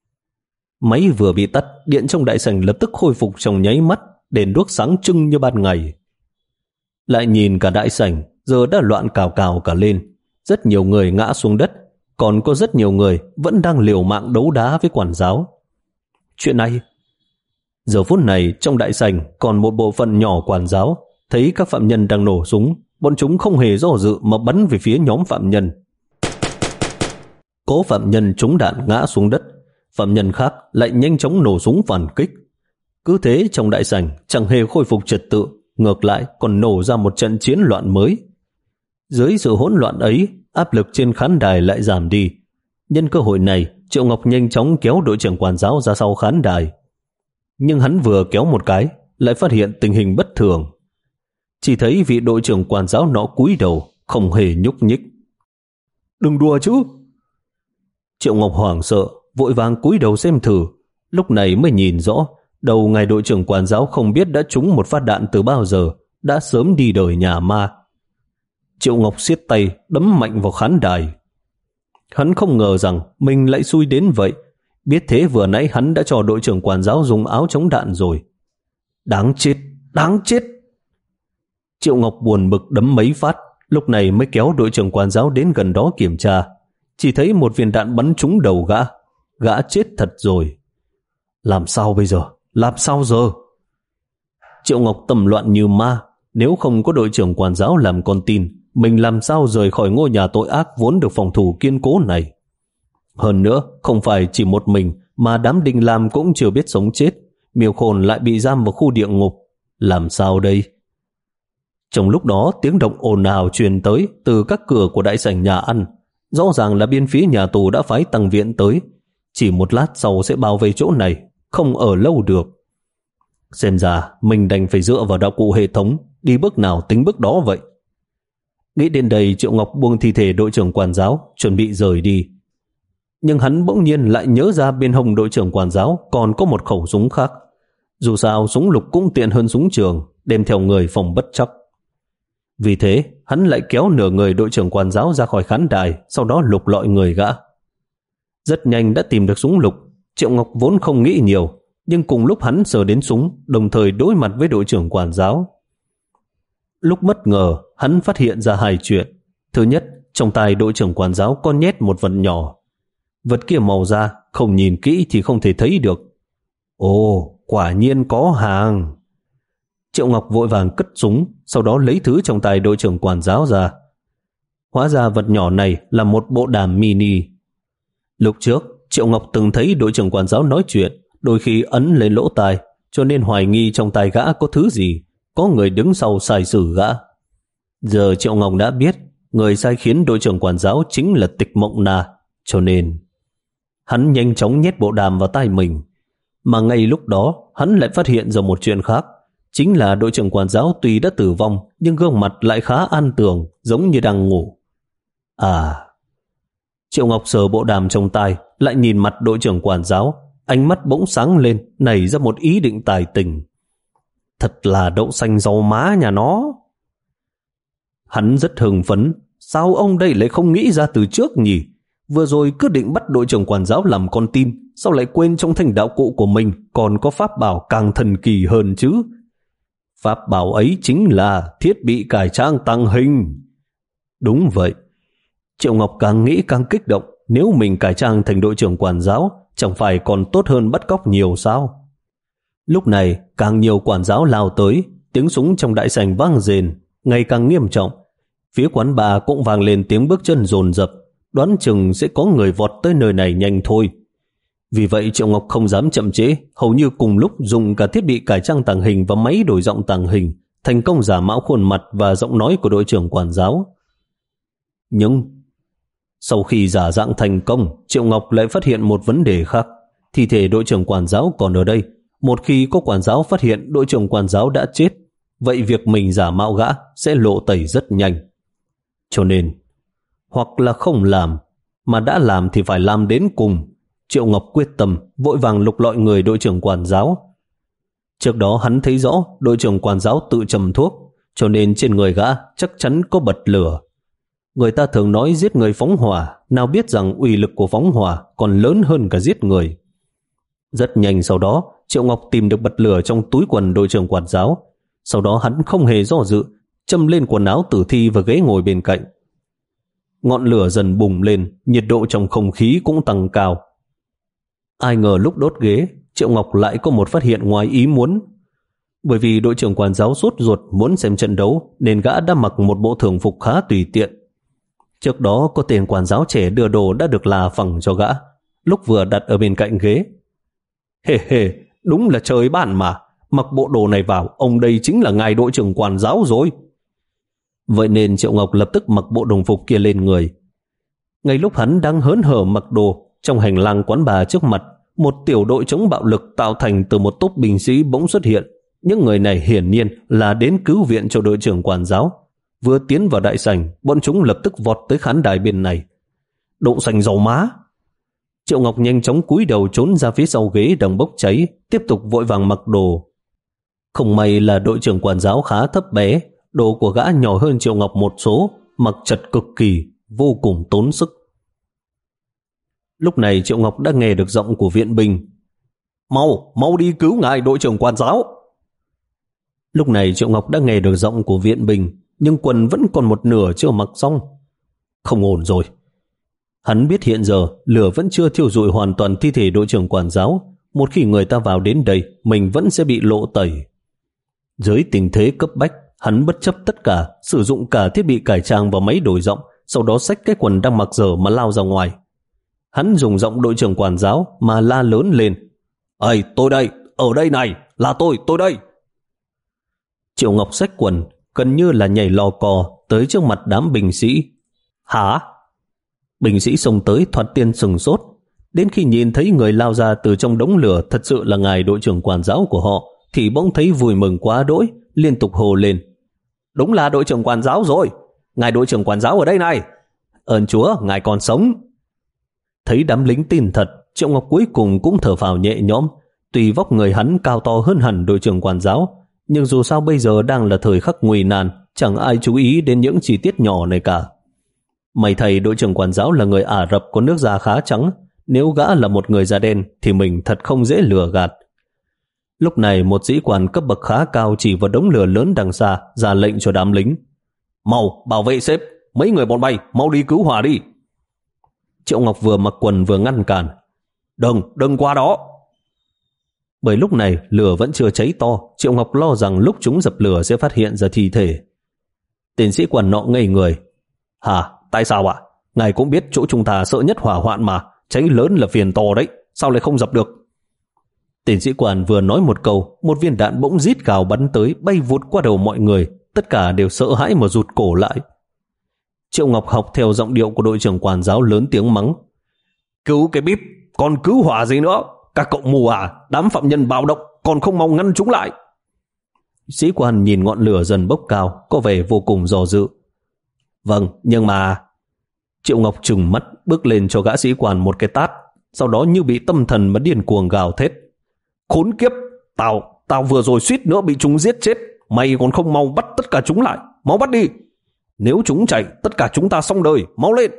Máy vừa bị tắt, điện trong đại sảnh lập tức khôi phục trong nháy mắt, đèn đuốc sáng trưng như ban ngày. Lại nhìn cả đại sảnh, giờ đã loạn cào cào cả lên, rất nhiều người ngã xuống đất, còn có rất nhiều người vẫn đang liều mạng đấu đá với quản giáo. Chuyện này, giờ phút này trong đại sảnh còn một bộ phận nhỏ quản giáo, thấy các phạm nhân đang nổ súng, bọn chúng không hề do dự mà bắn về phía nhóm phạm nhân. Có phạm nhân trúng đạn ngã xuống đất, phạm nhân khác lại nhanh chóng nổ súng phản kích. Cứ thế trong đại sảnh chẳng hề khôi phục trật tự, ngược lại còn nổ ra một trận chiến loạn mới. Dưới sự hỗn loạn ấy, áp lực trên khán đài lại giảm đi. Nhân cơ hội này, Triệu Ngọc nhanh chóng kéo đội trưởng quản giáo ra sau khán đài. Nhưng hắn vừa kéo một cái, lại phát hiện tình hình bất thường. Chỉ thấy vị đội trưởng quản giáo nọ cúi đầu, không hề nhúc nhích. Đừng đùa chứ! Triệu Ngọc hoảng sợ, vội vàng cúi đầu xem thử. Lúc này mới nhìn rõ, đầu ngài đội trưởng quản giáo không biết đã trúng một phát đạn từ bao giờ, đã sớm đi đời nhà ma. Triệu Ngọc siết tay, đấm mạnh vào khán đài. Hắn không ngờ rằng mình lại xui đến vậy. Biết thế vừa nãy hắn đã cho đội trưởng quản giáo dùng áo chống đạn rồi. Đáng chết, đáng chết! Triệu Ngọc buồn bực đấm mấy phát, lúc này mới kéo đội trưởng quản giáo đến gần đó kiểm tra. Chỉ thấy một viên đạn bắn trúng đầu gã. Gã chết thật rồi. Làm sao bây giờ? Làm sao giờ? Triệu Ngọc tâm loạn như ma. Nếu không có đội trưởng quản giáo làm con tin, mình làm sao rời khỏi ngôi nhà tội ác vốn được phòng thủ kiên cố này? Hơn nữa, không phải chỉ một mình, mà đám Đinh Lam cũng chưa biết sống chết. Miêu Khôn lại bị giam vào khu địa ngục. Làm sao đây? Trong lúc đó, tiếng động ồn ào truyền tới từ các cửa của đại sảnh nhà ăn. Rõ ràng là bên phía nhà tù đã phái tăng viện tới. Chỉ một lát sau sẽ bao vây chỗ này, không ở lâu được. Xem ra mình đành phải dựa vào đạo cụ hệ thống, đi bước nào tính bước đó vậy. Nghĩ đến đây, Triệu Ngọc buông thi thể đội trưởng quản giáo, chuẩn bị rời đi. Nhưng hắn bỗng nhiên lại nhớ ra bên hông đội trưởng quản giáo còn có một khẩu súng khác. Dù sao súng lục cũng tiện hơn súng trường, đem theo người phòng bất chắc. Vì thế, hắn lại kéo nửa người đội trưởng quản giáo ra khỏi khán đài, sau đó lục lọi người gã. Rất nhanh đã tìm được súng lục. Triệu Ngọc vốn không nghĩ nhiều, nhưng cùng lúc hắn sờ đến súng, đồng thời đối mặt với đội trưởng quản giáo. Lúc bất ngờ, hắn phát hiện ra hai chuyện. Thứ nhất, trong tay đội trưởng quản giáo có nhét một vật nhỏ. Vật kia màu da, không nhìn kỹ thì không thể thấy được. Ồ, quả nhiên có hàng. Triệu Ngọc vội vàng cất súng, sau đó lấy thứ trong tay đội trưởng quản giáo ra. Hóa ra vật nhỏ này là một bộ đàm mini. Lúc trước, Triệu Ngọc từng thấy đội trưởng quản giáo nói chuyện, đôi khi ấn lên lỗ tai, cho nên hoài nghi trong tai gã có thứ gì, có người đứng sau sai sử gã. Giờ Triệu Ngọc đã biết, người sai khiến đội trưởng quản giáo chính là Tịch Mộng Na, cho nên hắn nhanh chóng nhét bộ đàm vào tai mình. Mà ngay lúc đó, hắn lại phát hiện ra một chuyện khác, chính là đội trưởng quản giáo tuy đã tử vong, nhưng gương mặt lại khá an tường, giống như đang ngủ. À... Triệu Ngọc sờ bộ đàm trong tai, lại nhìn mặt đội trưởng quản giáo, ánh mắt bỗng sáng lên, nảy ra một ý định tài tình. Thật là đậu xanh rau má nhà nó. Hắn rất hưng phấn, sao ông đây lại không nghĩ ra từ trước nhỉ? Vừa rồi cứ định bắt đội trưởng quản giáo làm con tin, sao lại quên trong thành đạo cụ của mình còn có pháp bảo càng thần kỳ hơn chứ? Pháp bảo ấy chính là thiết bị cải trang tàng hình. Đúng vậy. Triệu Ngọc càng nghĩ càng kích động, nếu mình cải trang thành đội trưởng quản giáo, chẳng phải còn tốt hơn bắt cóc nhiều sao? Lúc này, càng nhiều quản giáo lao tới, tiếng súng trong đại sảnh vang rền, ngày càng nghiêm trọng. Phía quán bà cũng vang lên tiếng bước chân dồn dập, đoán chừng sẽ có người vọt tới nơi này nhanh thôi. Vì vậy Triệu Ngọc không dám chậm trễ, hầu như cùng lúc dùng cả thiết bị cải trang tàng hình và máy đổi giọng tàng hình, thành công giả mạo khuôn mặt và giọng nói của đội trưởng quản giáo. Nhưng sau khi giả dạng thành công, Triệu Ngọc lại phát hiện một vấn đề khác. Thi thể đội trưởng quản giáo còn ở đây. Một khi có quản giáo phát hiện đội trưởng quản giáo đã chết, vậy việc mình giả mạo gã sẽ lộ tẩy rất nhanh. Cho nên, hoặc là không làm, mà đã làm thì phải làm đến cùng. Triệu Ngọc quyết tâm, vội vàng lục lọi người đội trưởng quản giáo. Trước đó hắn thấy rõ đội trưởng quản giáo tự châm thuốc, cho nên trên người gã chắc chắn có bật lửa. Người ta thường nói giết người phóng hỏa, nào biết rằng uy lực của phóng hỏa còn lớn hơn cả giết người. Rất nhanh sau đó, Triệu Ngọc tìm được bật lửa trong túi quần đội trưởng quản giáo. Sau đó hắn không hề do dự, châm lên quần áo tử thi và ghế ngồi bên cạnh. Ngọn lửa dần bùng lên, nhiệt độ trong không khí cũng tăng cao. Ai ngờ lúc đốt ghế, Triệu Ngọc lại có một phát hiện ngoài ý muốn. Bởi vì đội trưởng quản giáo sốt ruột muốn xem trận đấu, nên gã đã mặc một bộ thường phục khá tùy tiện. Trước đó có tên quản giáo trẻ đưa đồ đã được là phẳng cho gã, lúc vừa đặt ở bên cạnh ghế. Hề hề, đúng là trời ban mà, mặc bộ đồ này vào, ông đây chính là ngài đội trưởng quản giáo rồi. Vậy nên Triệu Ngọc lập tức mặc bộ đồng phục kia lên người. Ngay lúc hắn đang hớn hở mặc đồ, trong hành lang quán bà trước mặt, một tiểu đội chống bạo lực tạo thành từ một tốp binh sĩ bỗng xuất hiện. Những người này hiển nhiên là đến cứu viện cho đội trưởng quản giáo. Vừa tiến vào đại sảnh, bọn chúng lập tức vọt tới khán đài bên này. Đậu xanh dầu má! Triệu Ngọc nhanh chóng cúi đầu trốn ra phía sau ghế đang bốc cháy, tiếp tục vội vàng mặc đồ. Không may là đội trưởng quản giáo khá thấp bé, đồ của gã nhỏ hơn Triệu Ngọc một số, mặc chật cực kỳ, vô cùng tốn sức. Lúc này Triệu Ngọc đã nghe được giọng của viện binh. Mau, mau đi cứu ngài đội trưởng quản giáo! Lúc này Triệu Ngọc đã nghe được giọng của viện binh, nhưng quần vẫn còn một nửa chưa mặc xong. Không ổn rồi. Hắn biết hiện giờ lửa vẫn chưa thiêu rụi hoàn toàn thi thể đội trưởng quản giáo. Một khi người ta vào đến đây, mình vẫn sẽ bị lộ tẩy. Dưới tình thế cấp bách, hắn bất chấp tất cả, sử dụng cả thiết bị cải trang và máy đổi giọng, sau đó xách cái quần đang mặc dở mà lao ra ngoài. Hắn dùng giọng đội trưởng quản giáo mà la lớn lên. Ây, tôi đây, ở đây này, là tôi, tôi đây. Triệu Ngọc xách quần, gần như là nhảy lò cò tới trước mặt đám binh sĩ. Hả? Binh sĩ xông tới thoạt tiên sừng sốt. Đến khi nhìn thấy người lao ra từ trong đống lửa thật sự là ngài đội trưởng quản giáo của họ, thì bỗng thấy vui mừng quá đỗi, liên tục hô lên. Đúng là đội trưởng quản giáo rồi, ngài đội trưởng quản giáo ở đây này. Ơn Chúa, ngài còn sống. Thấy đám lính tin thật, Triệu Ngọc cuối cùng cũng thở phào nhẹ nhõm. Tuy vóc người hắn cao to hơn hẳn đội trưởng quản giáo, nhưng dù sao bây giờ đang là thời khắc nguy nan, chẳng ai chú ý đến những chi tiết nhỏ này cả. May thầy đội trưởng quản giáo là người Ả Rập có nước da khá trắng, nếu gã là một người da đen thì mình thật không dễ lừa gạt. Lúc này một sĩ quan cấp bậc khá cao chỉ vào đống lửa lớn đằng xa, ra lệnh cho đám lính. Mau, bảo vệ sếp, mấy người bọn bay, mau đi cứu hỏa đi. Triệu Ngọc vừa mặc quần vừa ngăn cản. Đừng, đừng qua đó. Bởi lúc này lửa vẫn chưa cháy to, Triệu Ngọc lo rằng lúc chúng dập lửa sẽ phát hiện ra thi thể. Tiến sĩ quan nọ ngây người. Hả, tại sao ạ? Ngài cũng biết chỗ chúng ta sợ nhất hỏa hoạn mà, cháy lớn là phiền to đấy, sao lại không dập được? Tiến sĩ quan vừa nói một câu, một viên đạn bỗng rít gào bắn tới, bay vụt qua đầu mọi người, tất cả đều sợ hãi mà rụt cổ lại. Triệu Ngọc học theo giọng điệu của đội trưởng quản giáo lớn tiếng mắng. Cứu cái bíp, còn cứu hỏa gì nữa? Các cậu mù à, đám phạm nhân bạo động, còn không mau ngăn chúng lại. Sĩ quan nhìn ngọn lửa dần bốc cao, có vẻ vô cùng do dự. Vâng, nhưng mà... Triệu Ngọc trừng mắt, bước lên cho gã sĩ quan một cái tát, sau đó như bị tâm thần mà điên cuồng gào thét. Khốn kiếp, tao, tao vừa rồi suýt nữa bị chúng giết chết, mày còn không mau bắt tất cả chúng lại, mau bắt đi. Nếu chúng chạy, tất cả chúng ta xong đời, mau lên.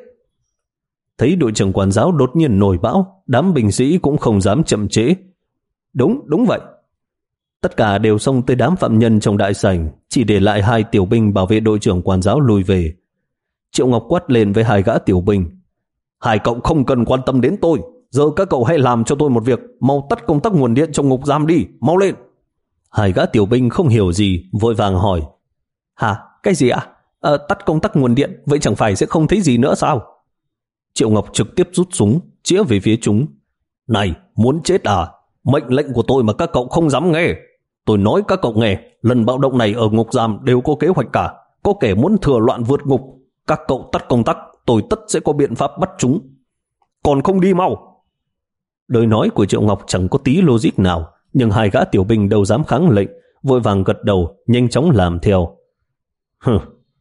Thấy đội trưởng quản giáo đột nhiên nổi bão, đám binh sĩ cũng không dám chậm trễ. Đúng, đúng vậy. Tất cả đều xông tới đám phạm nhân trong đại sảnh, chỉ để lại hai tiểu binh bảo vệ đội trưởng quản giáo lùi về. Triệu Ngọc quát lên với hai gã tiểu binh. Hai cậu không cần quan tâm đến tôi, giờ các cậu hãy làm cho tôi một việc, mau tắt công tắc nguồn điện trong ngục giam đi, mau lên. Hai gã tiểu binh không hiểu gì, vội vàng hỏi. Hả, cái gì ạ? À, tắt công tắc nguồn điện, vậy chẳng phải sẽ không thấy gì nữa sao? Triệu Ngọc trực tiếp rút súng, chĩa về phía chúng. Này, muốn chết à? Mệnh lệnh của tôi mà các cậu không dám nghe. Tôi nói các cậu nghe, lần bạo động này ở ngục giam đều có kế hoạch cả. Có kẻ muốn thừa loạn vượt ngục. Các cậu tắt công tắc, tôi tất sẽ có biện pháp bắt chúng. Còn không đi mau. Lời nói của Triệu Ngọc chẳng có tí logic nào, nhưng hai gã tiểu binh đâu dám kháng lệnh, vội vàng gật đầu, nhanh chóng làm theo. Hừ.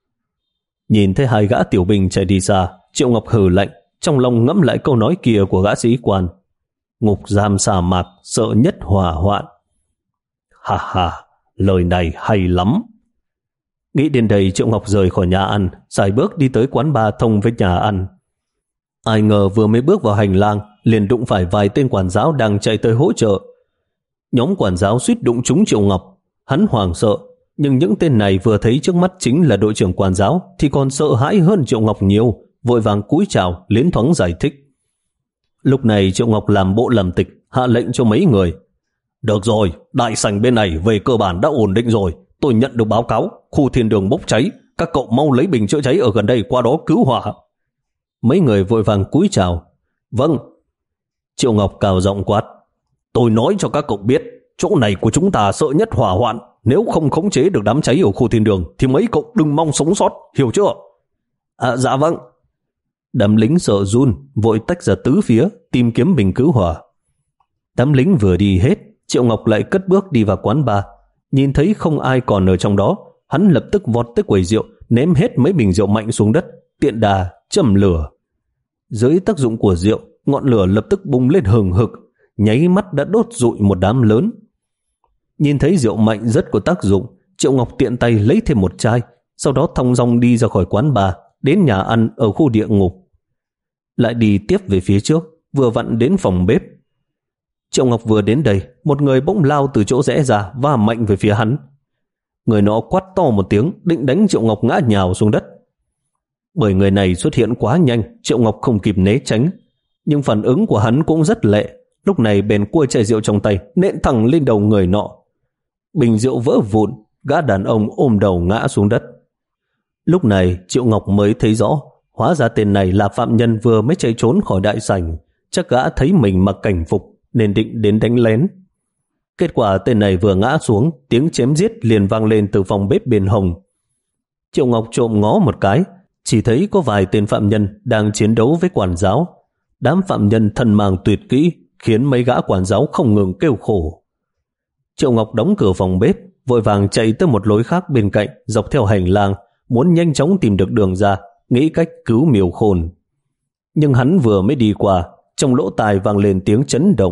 Nhìn thấy hai gã tiểu binh chạy đi xa, Triệu Ngọc hừ lạnh, trong lòng ngẫm lại câu nói kia của gã sĩ quan. Ngục giam sa mạc, sợ nhất hỏa hoạn. Ha ha, lời này hay lắm. Nghĩ đến đây, Triệu Ngọc rời khỏi nhà ăn, xài bước đi tới quán bar thông với nhà ăn. Ai ngờ vừa mới bước vào hành lang, liền đụng phải vài tên quản giáo đang chạy tới hỗ trợ. Nhóm quản giáo suýt đụng trúng Triệu Ngọc. Hắn hoảng sợ, nhưng những tên này vừa thấy trước mắt chính là đội trưởng quản giáo thì còn sợ hãi hơn Triệu Ngọc nhiều, vội vàng cúi chào, liến thoáng giải thích. Lúc này Triệu Ngọc làm bộ làm tịch, hạ lệnh cho mấy người. Được rồi, đại sảnh bên này về cơ bản đã ổn định rồi. Tôi nhận được báo cáo, khu thiên đường bốc cháy, các cậu mau lấy bình chữa cháy ở gần đây qua đó cứu hỏa. Mấy người vội vàng cúi chào. Vâng. Triệu Ngọc cào giọng quát. Tôi nói cho các cậu biết, chỗ này của chúng ta sợ nhất hỏa hoạn. Nếu không khống chế được đám cháy ở khu thiên đường thì mấy cậu đừng mong sống sót, hiểu chưa? À, dạ vâng. Đám lính sợ run, vội tách ra tứ phía, tìm kiếm bình cứu hỏa. Đám lính vừa đi hết, Triệu Ngọc lại cất bước đi vào quán bar. Nhìn thấy không ai còn ở trong đó, hắn lập tức vọt tới quầy rượu, ném hết mấy bình rượu mạnh xuống đất, tiện đà châm lửa. Dưới tác dụng của rượu, ngọn lửa lập tức bùng lên hừng hực, nháy mắt đã đốt rụi một đám lớn. Nhìn thấy rượu mạnh rất có tác dụng, Triệu Ngọc tiện tay lấy thêm một chai, sau đó thong dong đi ra khỏi quán bar, đến nhà ăn ở khu địa ngục. Lại đi tiếp về phía trước, vừa vặn đến phòng bếp. Triệu Ngọc vừa đến đây, một người bỗng lao từ chỗ rẽ ra và mạnh về phía hắn. Người nó quát to một tiếng, định đánh Triệu Ngọc ngã nhào xuống đất. Bởi người này xuất hiện quá nhanh, Triệu Ngọc không kịp né tránh, nhưng phản ứng của hắn cũng rất lẹ. Lúc này bèn cua chai rượu trong tay, nện thẳng lên đầu người nọ. Bình rượu vỡ vụn, gã đàn ông ôm đầu ngã xuống đất. Lúc này Triệu Ngọc mới thấy rõ, hóa ra tên này là phạm nhân vừa mới chạy trốn khỏi đại sảnh. Chắc gã thấy mình mặc cảnh phục nên định đến đánh lén. Kết quả tên này vừa ngã xuống, tiếng chém giết liền vang lên từ phòng bếp bên hông. Triệu Ngọc trộm ngó một cái, chỉ thấy có vài tên phạm nhân đang chiến đấu với quản giáo. Đám phạm nhân thân mang tuyệt kỹ, khiến mấy gã quản giáo không ngừng kêu khổ. Triệu Ngọc đóng cửa phòng bếp, vội vàng chạy tới một lối khác bên cạnh, dọc theo hành lang, muốn nhanh chóng tìm được đường ra, nghĩ cách cứu Miêu Khôn. Nhưng hắn vừa mới đi qua, trong lỗ tai vang lên tiếng chấn động.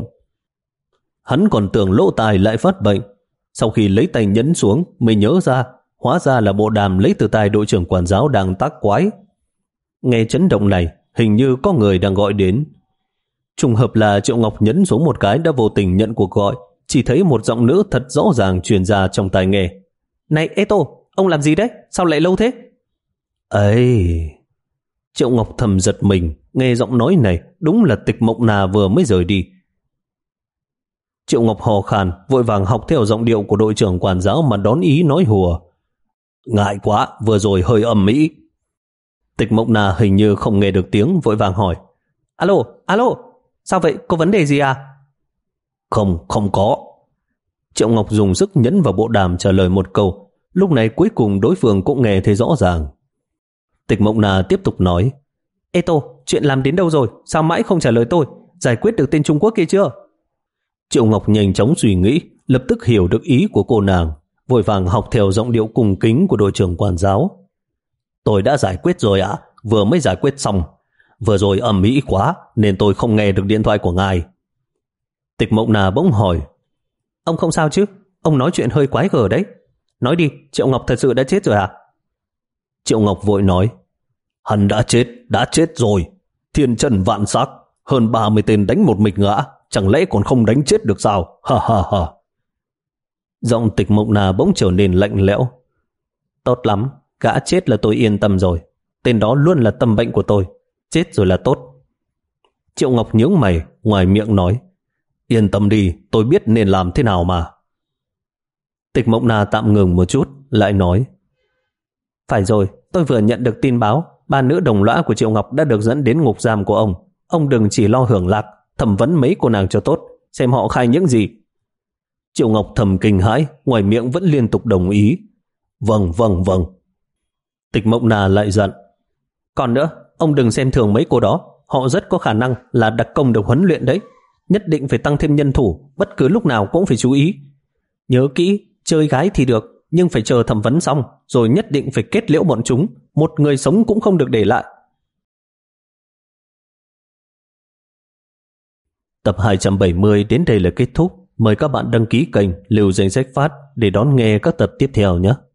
Hắn còn tưởng lỗ tai lại phát bệnh. Sau khi lấy tay nhấn xuống mới nhớ ra, hóa ra là bộ đàm lấy từ tai đội trưởng quản giáo đang tác quái. Nghe chấn động này, hình như có người đang gọi đến. Trùng hợp là Triệu Ngọc nhấn xuống một cái đã vô tình nhận cuộc gọi, chỉ thấy một giọng nữ thật rõ ràng truyền ra trong tai nghe. Này Eto, ông làm gì đấy? Sao lại lâu thế? Ấy... Triệu Ngọc thầm giật mình, nghe giọng nói này đúng là Tịch Mộng Na vừa mới rời đi. Triệu Ngọc hò khan, vội vàng học theo giọng điệu của đội trưởng quản giáo mà đón ý nói hùa. Ngại quá, vừa rồi hơi ầm ĩ. Tịch Mộng Na hình như không nghe được tiếng, vội vàng hỏi. Alo, alo, sao vậy, có vấn đề gì à? Không, không có. Triệu Ngọc dùng sức nhấn vào bộ đàm trả lời một câu. Lúc này cuối cùng đối phương cũng nghe thấy rõ ràng. Tịch Mộng Na tiếp tục nói. Ê Tô, chuyện làm đến đâu rồi? Sao mãi không trả lời tôi? Giải quyết được tên Trung Quốc kia chưa? Triệu Ngọc nhanh chóng suy nghĩ, lập tức hiểu được ý của cô nàng, vội vàng học theo giọng điệu cung kính của đội trưởng quản giáo. Tôi đã giải quyết rồi ạ, vừa mới giải quyết xong. Vừa rồi ầm ĩ quá nên tôi không nghe được điện thoại của ngài. Tịch Mộng Na bỗng hỏi. Ông không sao chứ? Ông nói chuyện hơi quái gở đấy. Nói đi, Triệu Ngọc thật sự đã chết rồi à? Triệu Ngọc vội nói. Hắn đã chết, đã chết rồi. Thiên trần vạn sắc, hơn ba mươi tên đánh một mình ngã, chẳng lẽ còn không đánh chết được sao? Ha ha ha. Giọng Tịch Mộng Na bỗng trở nên lạnh lẽo. Tốt lắm, gã chết là tôi yên tâm rồi. Tên đó luôn là tâm bệnh của tôi. Chết rồi là tốt. Triệu Ngọc nhướng mày, ngoài miệng nói. Yên tâm đi, tôi biết nên làm thế nào mà. Tịch Mộng Na tạm ngừng một chút, lại nói. Phải rồi, tôi vừa nhận được tin báo, ba nữ đồng lõa của Triệu Ngọc đã được dẫn đến ngục giam của ông. Ông đừng chỉ lo hưởng lạc, thẩm vấn mấy cô nàng cho tốt, xem họ khai những gì. Triệu Ngọc thầm kinh hãi, ngoài miệng vẫn liên tục đồng ý. Vâng, vâng, vâng. Tịch Mộng Na lại giận. Còn nữa, ông đừng xem thường mấy cô đó, họ rất có khả năng là đặc công được huấn luyện đấy. Nhất định phải tăng thêm nhân thủ, bất cứ lúc nào cũng phải chú ý. Nhớ kỹ, chơi gái thì được, nhưng phải chờ thẩm vấn xong, rồi nhất định phải kết liễu bọn chúng, một người sống cũng không được để lại. Tập hai trăm bảy mươi đến đây là kết thúc. Mời các bạn đăng ký kênh Lưu Danh Sách Phát để đón nghe các tập tiếp theo nhé.